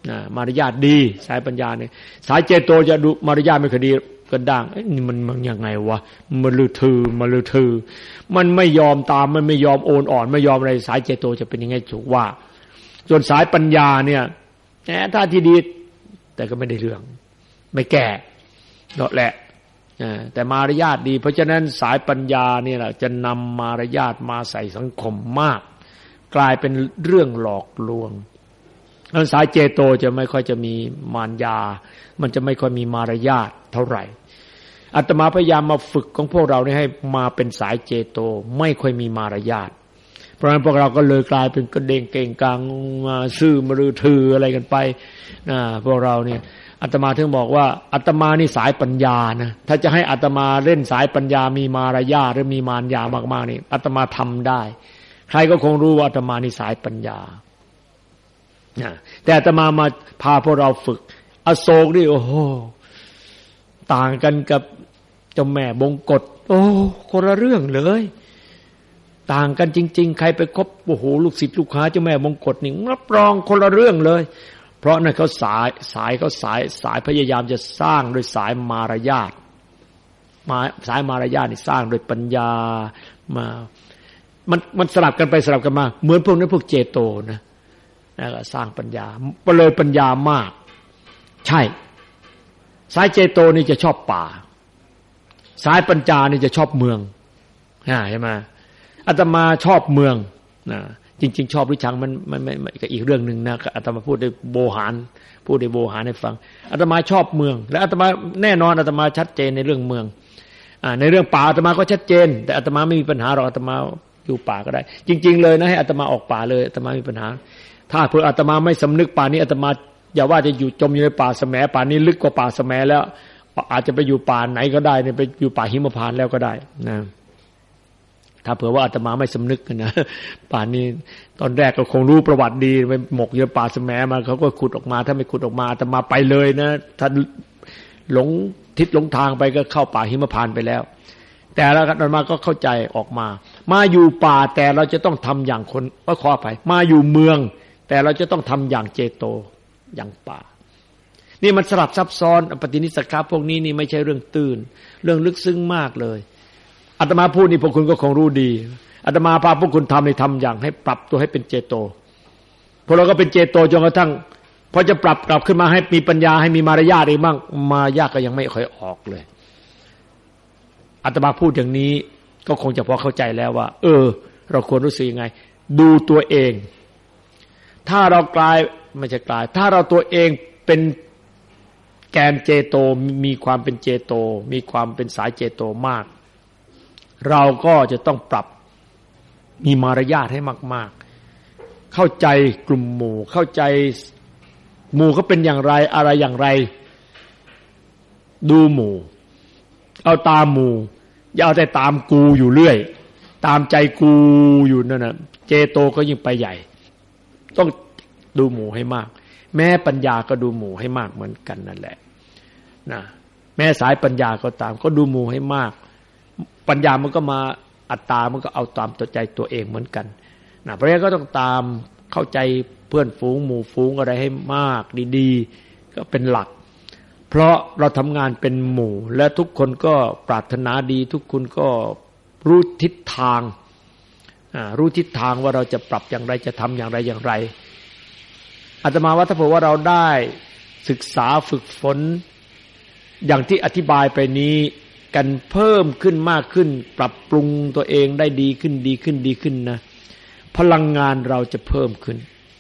มารยาทดีสายปัญญาเนี่ยสายเจโตจะดูมารยาทไม่คดีกระด้างนี่มันยังไงวะมันลือถือมันไม่ยอมตามมันไม่ยอมโอนอ่อนไม่ยอมอะไรสายเจโตจะเป็นยังไงถูกว่าส่วนสายปัญญาเนี่ยถ้าที่ดีแต่ก็ไม่ได้เรื่องไม่แก่นั่นแหละแต่มารยาทดีเพราะฉะนั้นสายปัญญาเนี่ยแหละจะนำมารยาทมาใส่สังคมมากกลายเป็นเรื่องหลอกลวงแล้วสายเจโตจะไม่ค่อยจะมีมารยามันจะไม่ค่อยมีมารยาทเท่าไหร่อาตมาพยายามมาฝึกของพวกเราเนี่ยให้มาเป็นสายเจโตไม่ค่อยมีมารยาทเพราะฉะนั้นพวกเราก็เลยกลายเป็นกระเด้งเก่งกลางมาซื่อมือถืออะไรกันไปพวกเราเนี่ยอาตมาถึงบอกว่าอาตมานี่สายปัญญานะถ้าจะให้อาตมาเล่นสายปัญญามีมารยาทหรือมีมารยามากๆนี่อาตมาทำได้ใครก็คงรู้ว่าอาตมานี่สายปัญญาแต่อาตมามาพาพวกเราฝึกอโศกนี่โอ้โหต่างกันกับเจ้าแม่บงกฎโอ้คนละเรื่องเลยต่างกันจริงๆใครไปคบโอ้โหลูกศิษย์ลูกหาเจ้าแม่บงกฎนี่รับรองคนละเรื่องเลยเพราะนั่นเขาสายพยายามจะสร้างโดยสายมารยาทสายมารยาทนี่สร้างโดยปัญญามามันสลับกันไปสลับกันมาเหมือนพวกนั้นพวกเจโตนะสร้างปัญญาเลยปัญญามากใช่สายเจโตนี่จะชอบป่าสายปัญญานี่จะชอบเมืองใช่ไหมอาตมาชอบเมืองจริงๆชอบหรือชังมันอีกเรื่องหนึ่งนะอาตมาพูดได้โบหารให้ฟังอาตมาชอบเมืองและอาตมาแน่นอนอาตมาชัดเจนในเรื่องเมืองในเรื่องป่าอาตมาก็ชัดเจนแต่อาตมาไม่มีปัญหาหรอกอาตมาอยู่ป่าก็ได้จริงๆเลยนะให้อาตมาออกป่าเลยอาตมาไม่มีปัญหาถ้าเผื่ออาตมาไม่สำนึกป่านี้อาตมาอย่าว่าจะอยู่จมอยู่ในป่าแสมป่านี้ลึกกว่าป่าแสมแล้วอาจจะไปอยู่ป่าไหนก็ได้เนี่ยไปอยู่ป่าหิมพานต์แล้วก็ได้นะถ้าเผื่อว่าอาตมาไม่สำนึกนะป่านี้ตอนแรกก็คงรู้ประวัติดีไปหมกอยู่ในป่าแสมมาเขาก็ขุดออกมาถ้าไม่ขุดออกมาอาตมาไปเลยนะถ้าหลงทิศหลงทางไปก็เข้าป่าหิมพานต์ไปแล้วแต่แล้วอาตมาก็เข้าใจออกมาอยู่ป่าแต่เราจะต้องทำอย่างคนก็ขออภัยมาอยู่เมืองแต่เราจะต้องทำอย่างเจโตอย่างป่านี่มันสลับซับซ้อนปฏินิสกะพวกนี้นี่ไม่ใช่เรื่องตื้นเรื่องลึกซึ้งมากเลยอาตมาพูดนี่พวกคุณก็คงรู้ดีอาตมาพาพวกคุณทำในทำอย่างให้ปรับตัวให้เป็นเจโตพวกเราก็เป็นเจโตจนกระทั่งพอจะปรับกลับขึ้นมาให้มีปัญญาให้มีมารยาทอีกบ้างมารยาทก็ยังไม่ค่อยออกเลยอาตมาพูดอย่างนี้ก็คงจะพอเข้าใจแล้วว่าเราควรรู้สึกยังไงดูตัวเองถ้าเราไม่ใช่กลายถ้าเราตัวเองเป็นแกนเจโตมีความเป็นเจโตมีความเป็นสายเจโตมากเราก็จะต้องปรับมีมารยาทให้มากๆเข้าใจกลุ่มหมู่เข้าใจหมู่เขาเป็นอย่างไรอะไรอย่างไรดูหมู่เอาตามหมู่อย่าเอาแต่ตามกูอยู่เรื่อยตามใจกูอยู่นั่นน่ะเจโตก็ยิ่งไปใหญ่ต้องดูหมู่ให้มากแม้ปัญญาก็ดูหมู่ให้มากเหมือนกันนั่นแหละนะแม้สายปัญญาก็ตามก็ดูหมู่ให้มากปัญญามันก็มาอัตตามันก็เอาตามตัวใจตัวเองเหมือนกันนะเพราะฉะนั้นก็ต้องตามเข้าใจเพื่อนฝูงหมู่ฝูงอะไรให้มากดีๆก็เป็นหลักเพราะเราทำงานเป็นหมู่และทุกคนก็ปรารถนาดีทุกคนก็รู้ทิศทางว่าเราจะปรับอย่างไรจะทำอย่างไรอาตมาว่าถ้าเผื่อว่าเราได้ศึกษาฝึกฝนอย่างที่อธิบายไปนี้กันเพิ่มขึ้นมากขึ้นปรับปรุงตัวเองได้ดีขึ้นนะพลังงานเราจะเพิ่มขึ้น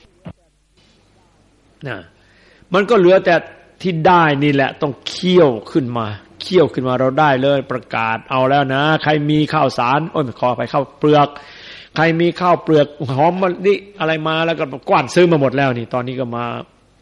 นะมันก็เหลือแต่ที่ได้นี่แหละต้องเคี่ยวขึ้นมาเราได้เลยประกาศเอาแล้วนะใครมีข้าวสารขอไปข้าวเปลือกใครมีข้าวเปลือกหอมมะลิอะไรมาแล้วก็กว้านซื้อมาหมดแล้วนี่ตอนนี้ก็มา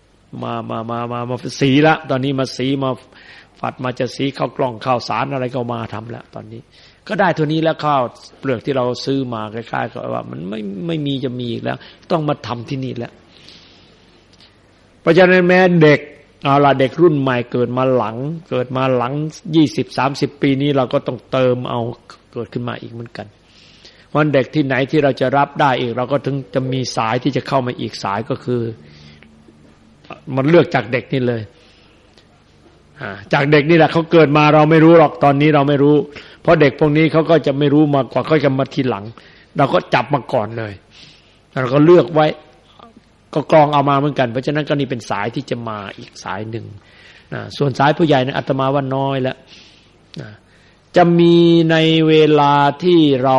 สีละตอนนี้มาสีมาฝัดมาจะสีข้าวกล่องข้าวสารอะไรก็มาทำแล้วตอนนี้ก็ได้เท่านี้แล้วข้าวเปลือกที่เราซื้อมาคล้ายๆกับว่ามันไม่มีจะมีอีกแล้วต้องมาทำที่นี่แล้วเพราะฉะนั้นแม้เด็กเด็กรุ่นใหม่เกิดมาหลัง20-30 ปีนี้เราก็ต้องเติมเอาเกิดขึ้นมาอีกเหมือนกันวันเด็กที่ไหนที่เราจะรับได้อีกเราก็ถึงจะมีสายที่จะเข้ามาอีกสายก็คือมันเลือกจากเด็กนี่เลยจากเด็กนี่แหละเขาเกิดมาเราไม่รู้หรอกตอนนี้เราไม่รู้เพราะเด็กพวกนี้เขาก็จะไม่รู้มากว่าเขาจะมาทีหลังเราก็จับมาก่อนเลยเราก็เลือกไว้ก็กรองเอามาเหมือนกันเพราะฉะนั้นก็นี่เป็นสายที่จะมาอีกสายหนึ่งส่วนสายผู้ใหญ่เนี่ยอาตมาว่าน้อยแล้วจะมีในเวลาที่เรา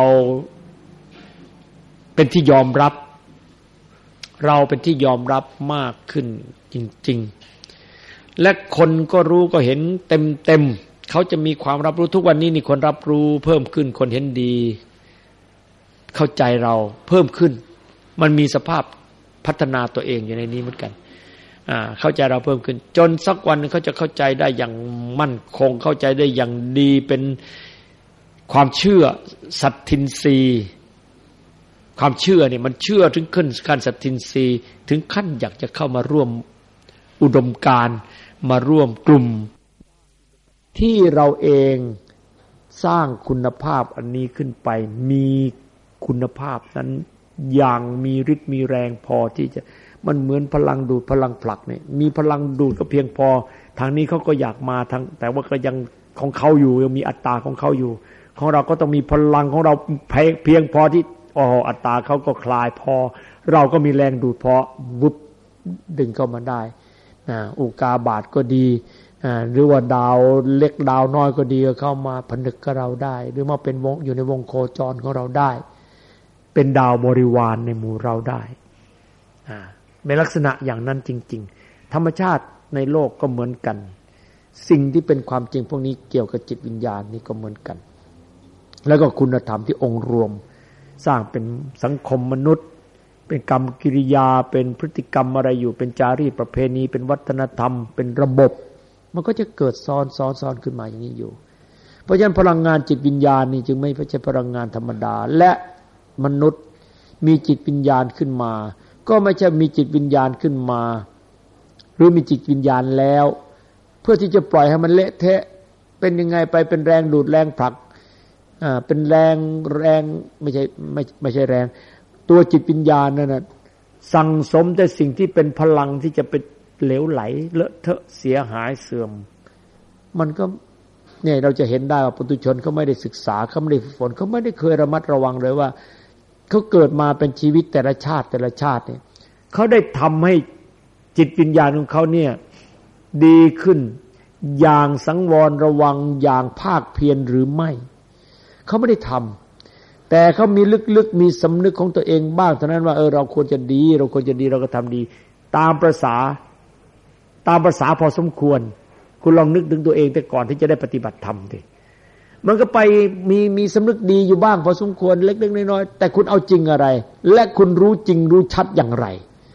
เป็นที่ยอมรับเราเป็นที่ยอมรับมากขึ้นจริงๆและคนก็รู้ก็เห็นเต็มเขาจะมีความรับรู้ทุกวันนี้นี่คนรับรู้เพิ่มขึ้นคนเห็นดีเข้าใจเราเพิ่มขึ้นมันมีสภาพพัฒนาตัวเองอยู่ในนี้เหมือนกันเข้าใจเราเพิ่มขึ้นจนสักวันนึงเขาจะเข้าใจได้อย่างมั่นคงเข้าใจได้อย่างดีเป็นความเชื่อสัตทินรีความเชื่อเนี่ยมันเชื่อถึงขั้นสัตทินรีถึงขั้นอยากจะเข้ามาร่วมอุดมการณ์มาร่วมกลุ่มที่เราเองสร้างคุณภาพอันนี้ขึ้นไปมีคุณภาพนั้นอย่างมีฤทธิ์มีแรงพอที่จะมันเหมือนพลังดูดพลังผลักเนี่ยมีพลังดูดก็เพียงพอทางนี้เขาก็อยากมาทางแต่ว่าก็ยังของเขาอยู่ยังมีอัตตาของเขาอยู่ของเราก็ต้องมีพลังของเราเพียงพอที่อัตตาเขาก็คลายพอเราก็มีแรงดูดพอวุบดึงเข้ามาได้อุกาบาตก็ดีหรือว่าดาวเล็กดาวน้อยก็ดีเข้ามาผนึกกับเราได้หรือมาเป็นวงอยู่ในวงโคจรของเราได้เป็นดาวบริวารในหมู่เราได้เป็นลักษณะอย่างนั้นจริงๆธรรมชาติในโลกก็เหมือนกันสิ่งที่เป็นความจริงพวกนี้เกี่ยวกับจิตวิญญาณนี่ก็เหมือนกันแล้วก็คุณธรรมที่องค์รวมสร้างเป็นสังคมมนุษย์เป็นกรรมกิริยาเป็นพฤติกรรมอะไรอยู่เป็นจารีตประเพณีเป็นวัฒนธรรมเป็นระบบมันก็จะเกิดซ้อนขึ้นมาอย่างนี้อยู่เพราะฉะนั้นพลังงานจิตวิญญาณนี่จึงไม่ใช่พลังงานธรรมดาและมนุษย์มีจิตวิญญาณขึ้นมาก็ไม่ใช่มีจิตวิญญาณขึ้นมาหรือมีจิตวิญญาณแล้วเพื่อที่จะปล่อยให้มันเละเทะเป็นยังไงไปเป็นแรงดูดแรงผลักเป็นแรงไม่ใช่แรงตัวจิตวิญญาณนั่นน่ะสั่งสมแต่สิ่งที่เป็นพลังที่จะเป็นเหลวไหลเลอะเทอะเสียหายเสื่อมมันก็เนี่ยเราจะเห็นได้ว่าปุถุชนเขาไม่ได้ศึกษาเขาไม่ได้ฝึกฝนเขาไม่ได้เคยระมัดระวังเลยว่าเขาเกิดมาเป็นชีวิตแต่ละชาติเนี่ยเขาได้ทำให้จิตวิญญาณของเขาเนี่ยดีขึ้นอย่างสังวรระวังอย่างภาคเพียรหรือไม่เขาไม่ได้ทำแต่เขามีลึกๆมีสำนึกของตัวเองบ้างเท่านั้นว่าเราควรจะดีเราก็ทำดีตามประสาพอสมควรคุณลองนึกถึงตัวเองแต่ก่อนที่จะได้ปฏิบัติธรรมดิมันก็ไปมีสำนึกดีอยู่บ้างพอสมควรเล็กๆน้อยๆแต่คุณเอาจริงอะไรและคุณรู้จริงรู้ชัดอย่างไร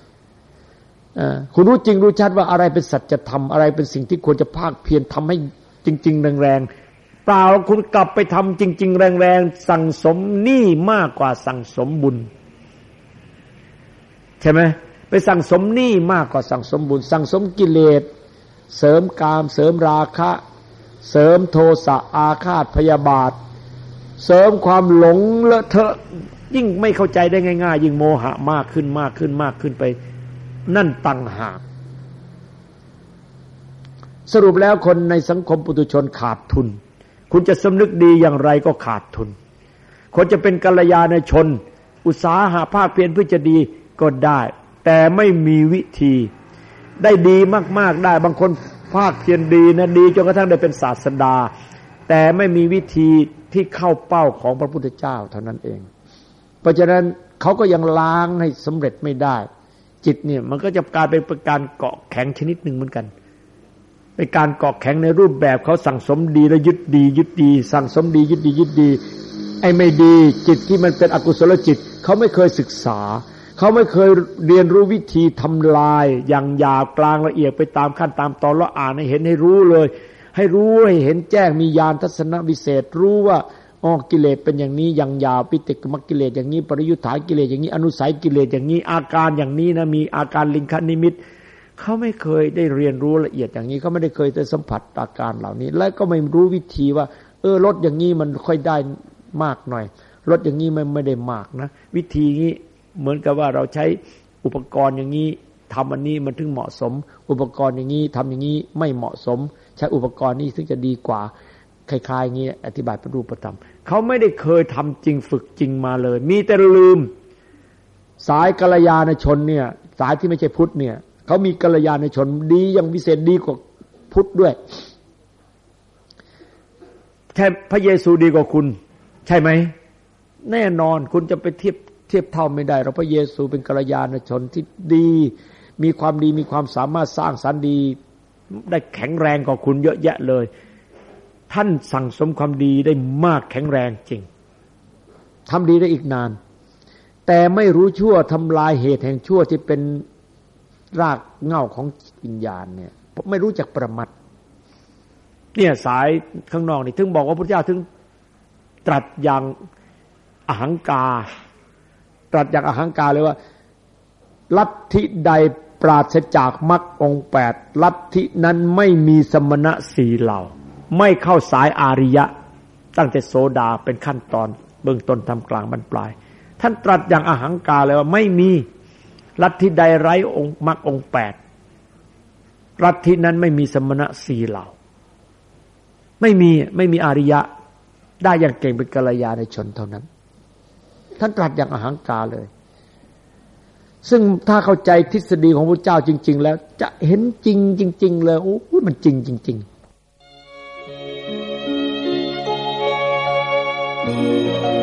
คุณรู้จริงรู้ชัดว่าอะไรเป็นสัจธรรมอะไรเป็นสิ่งที่ควรจะภาคเพียรทำให้จริงๆแรงๆเปล่าคุณกลับไปทำจริงๆแรงๆสั่งสมหนี้มากกว่าสั่งสมบุญใช่ไหมไปสั่งสมหนี้มากกว่าสั่งสมบุญสั่งสมกิเลสเสริมกามเสริมราคะเสริมโทสะอาฆาตพยาบาทเสริมความหลงเลอะเทอะยิ่งไม่เข้าใจได้ง่ายๆยิ่งโมหะมากขึ้นไปนั่นต่างหากสรุปแล้วคนในสังคมปุถุชนขาดทุนคุณจะสำนึกดีอย่างไรก็ขาดทุนคนจะเป็นกัลยาณชนอุตสาหะภาคเพียรเพื่อจะดีก็ได้แต่ไม่มีวิธีได้ดีมากๆได้บางคนภาคเพียรดีนะดีจนกระทั่งได้เป็นศาสดาแต่ไม่มีวิธีที่เข้าเป้าของพระพุทธเจ้าเท่านั้นเองเพราะฉะนั้นเขาก็ยังล้างให้สำเร็จไม่ได้จิตเนี่ยมันก็จะกลายเป็นการเกาะแข็งชนิดหนึ่งเหมือนกันเป็นการเกาะแข็งในรูปแบบเขาสั่งสมดีแล้วยึดดีสั่งสมดียึดดีไอ้ไม่ดีจิตที่มันเป็นอกุศลจิตเขาไม่เคยศึกษาเขาไม่เคยเรียนรู้วิธีทำลายอย่างหยาบกลางละเอียดไปตามขั้นตามตอนแล้วอ่านให้เห็นให้รู้เลยให้รู้ให้เห็นแจ้งมีญาณทัศนวิเศษรู้ว่ากิเลสเป็นอย่างนี้อย่างหยาบปิติกมกิเลสอย่างนี้ปริยุทธากิเลสอย่างนี้อนุสัยกิเลสอย่างนี้อาการอย่างนี้นะมีอาการลิงคนิมิตเขาไม่เคยได้เรียนรู้ละเอียดอย่างนี้เขาไม่ได้เคยได้สัมผัสอาการเหล่านี้และก็ไม่รู้วิธีว่าลดอย่างนี้มันค่อยได้มากหน่อยลดอย่างนี้ไม่ได้มากนะวิธีนี้เหมือนกับว่าเราใช้อุปกรณ์อย่างนี้ทำอันนี้มันถึงเหมาะสมอุปกรณ์อย่างนี้ทำอย่างนี้ไม่เหมาะสมใช้อุปกรณ์นี้ถึงจะดีกว่าคล้ายๆอย่างนี้อธิบายเป็นรูปธรรมเขาไม่ได้เคยทำจริงฝึกจริงมาเลยมีแต่ลืมสายกัลยาณชนเนี่ยสายที่ไม่ใช่พุทธเนี่ยเขามีกัลยาณชนดียังวิเศษดีกว่าพุทธด้วยแค่พระเยซูดีกว่าคุณใช่ไหมแน่นอนคุณจะไปเทียบเท่าไม่ได้เราพระเยซูเป็นกัลยาณชนที่ดีมีความดีมีความสามารถสร้างสรรค์ดีได้แข็งแรงกว่าคุณเยอะแยะเลยท่านสั่งสมความดีได้มากแข็งแรงจริงทำดีได้อีกนานแต่ไม่รู้ชั่วทำลายเหตุแห่งชั่วที่เป็นรากเหง้าของวิญญาณเนี่ยไม่รู้จักประมัดเนี่ยสายข้างนอกนี่ถึงบอกว่าพระพุทธเจ้าถึงตรัสอย่างอหังการตรัสอย่างอหังการเลยว่าลัทธิใดปราศจากมรรคองค์8ลัทธินั้นไม่มีสมณะสี่เหล่าไม่เข้าสายอาริยะตั้งแต่โสดาเป็นขั้นตอนเบื้องต้นทำกลางบรรปลายท่านตรัสอย่างอหังการเลยว่าไม่มีลัทธิใดไร้องค์มรรคองค์8ลัทธินั้นไม่มีสมณะสี่เหล่าไม่มีอาริยะได้อย่างเก่งเป็นกัลยาณชนเท่านั้นท่านตรัสอย่างอหังการเลยซึ่งถ้าเข้าใจทฤษฎีของพระเจ้าจริงๆแล้วจะเห็นจริงๆเลยโอ้มันจริงจริงๆ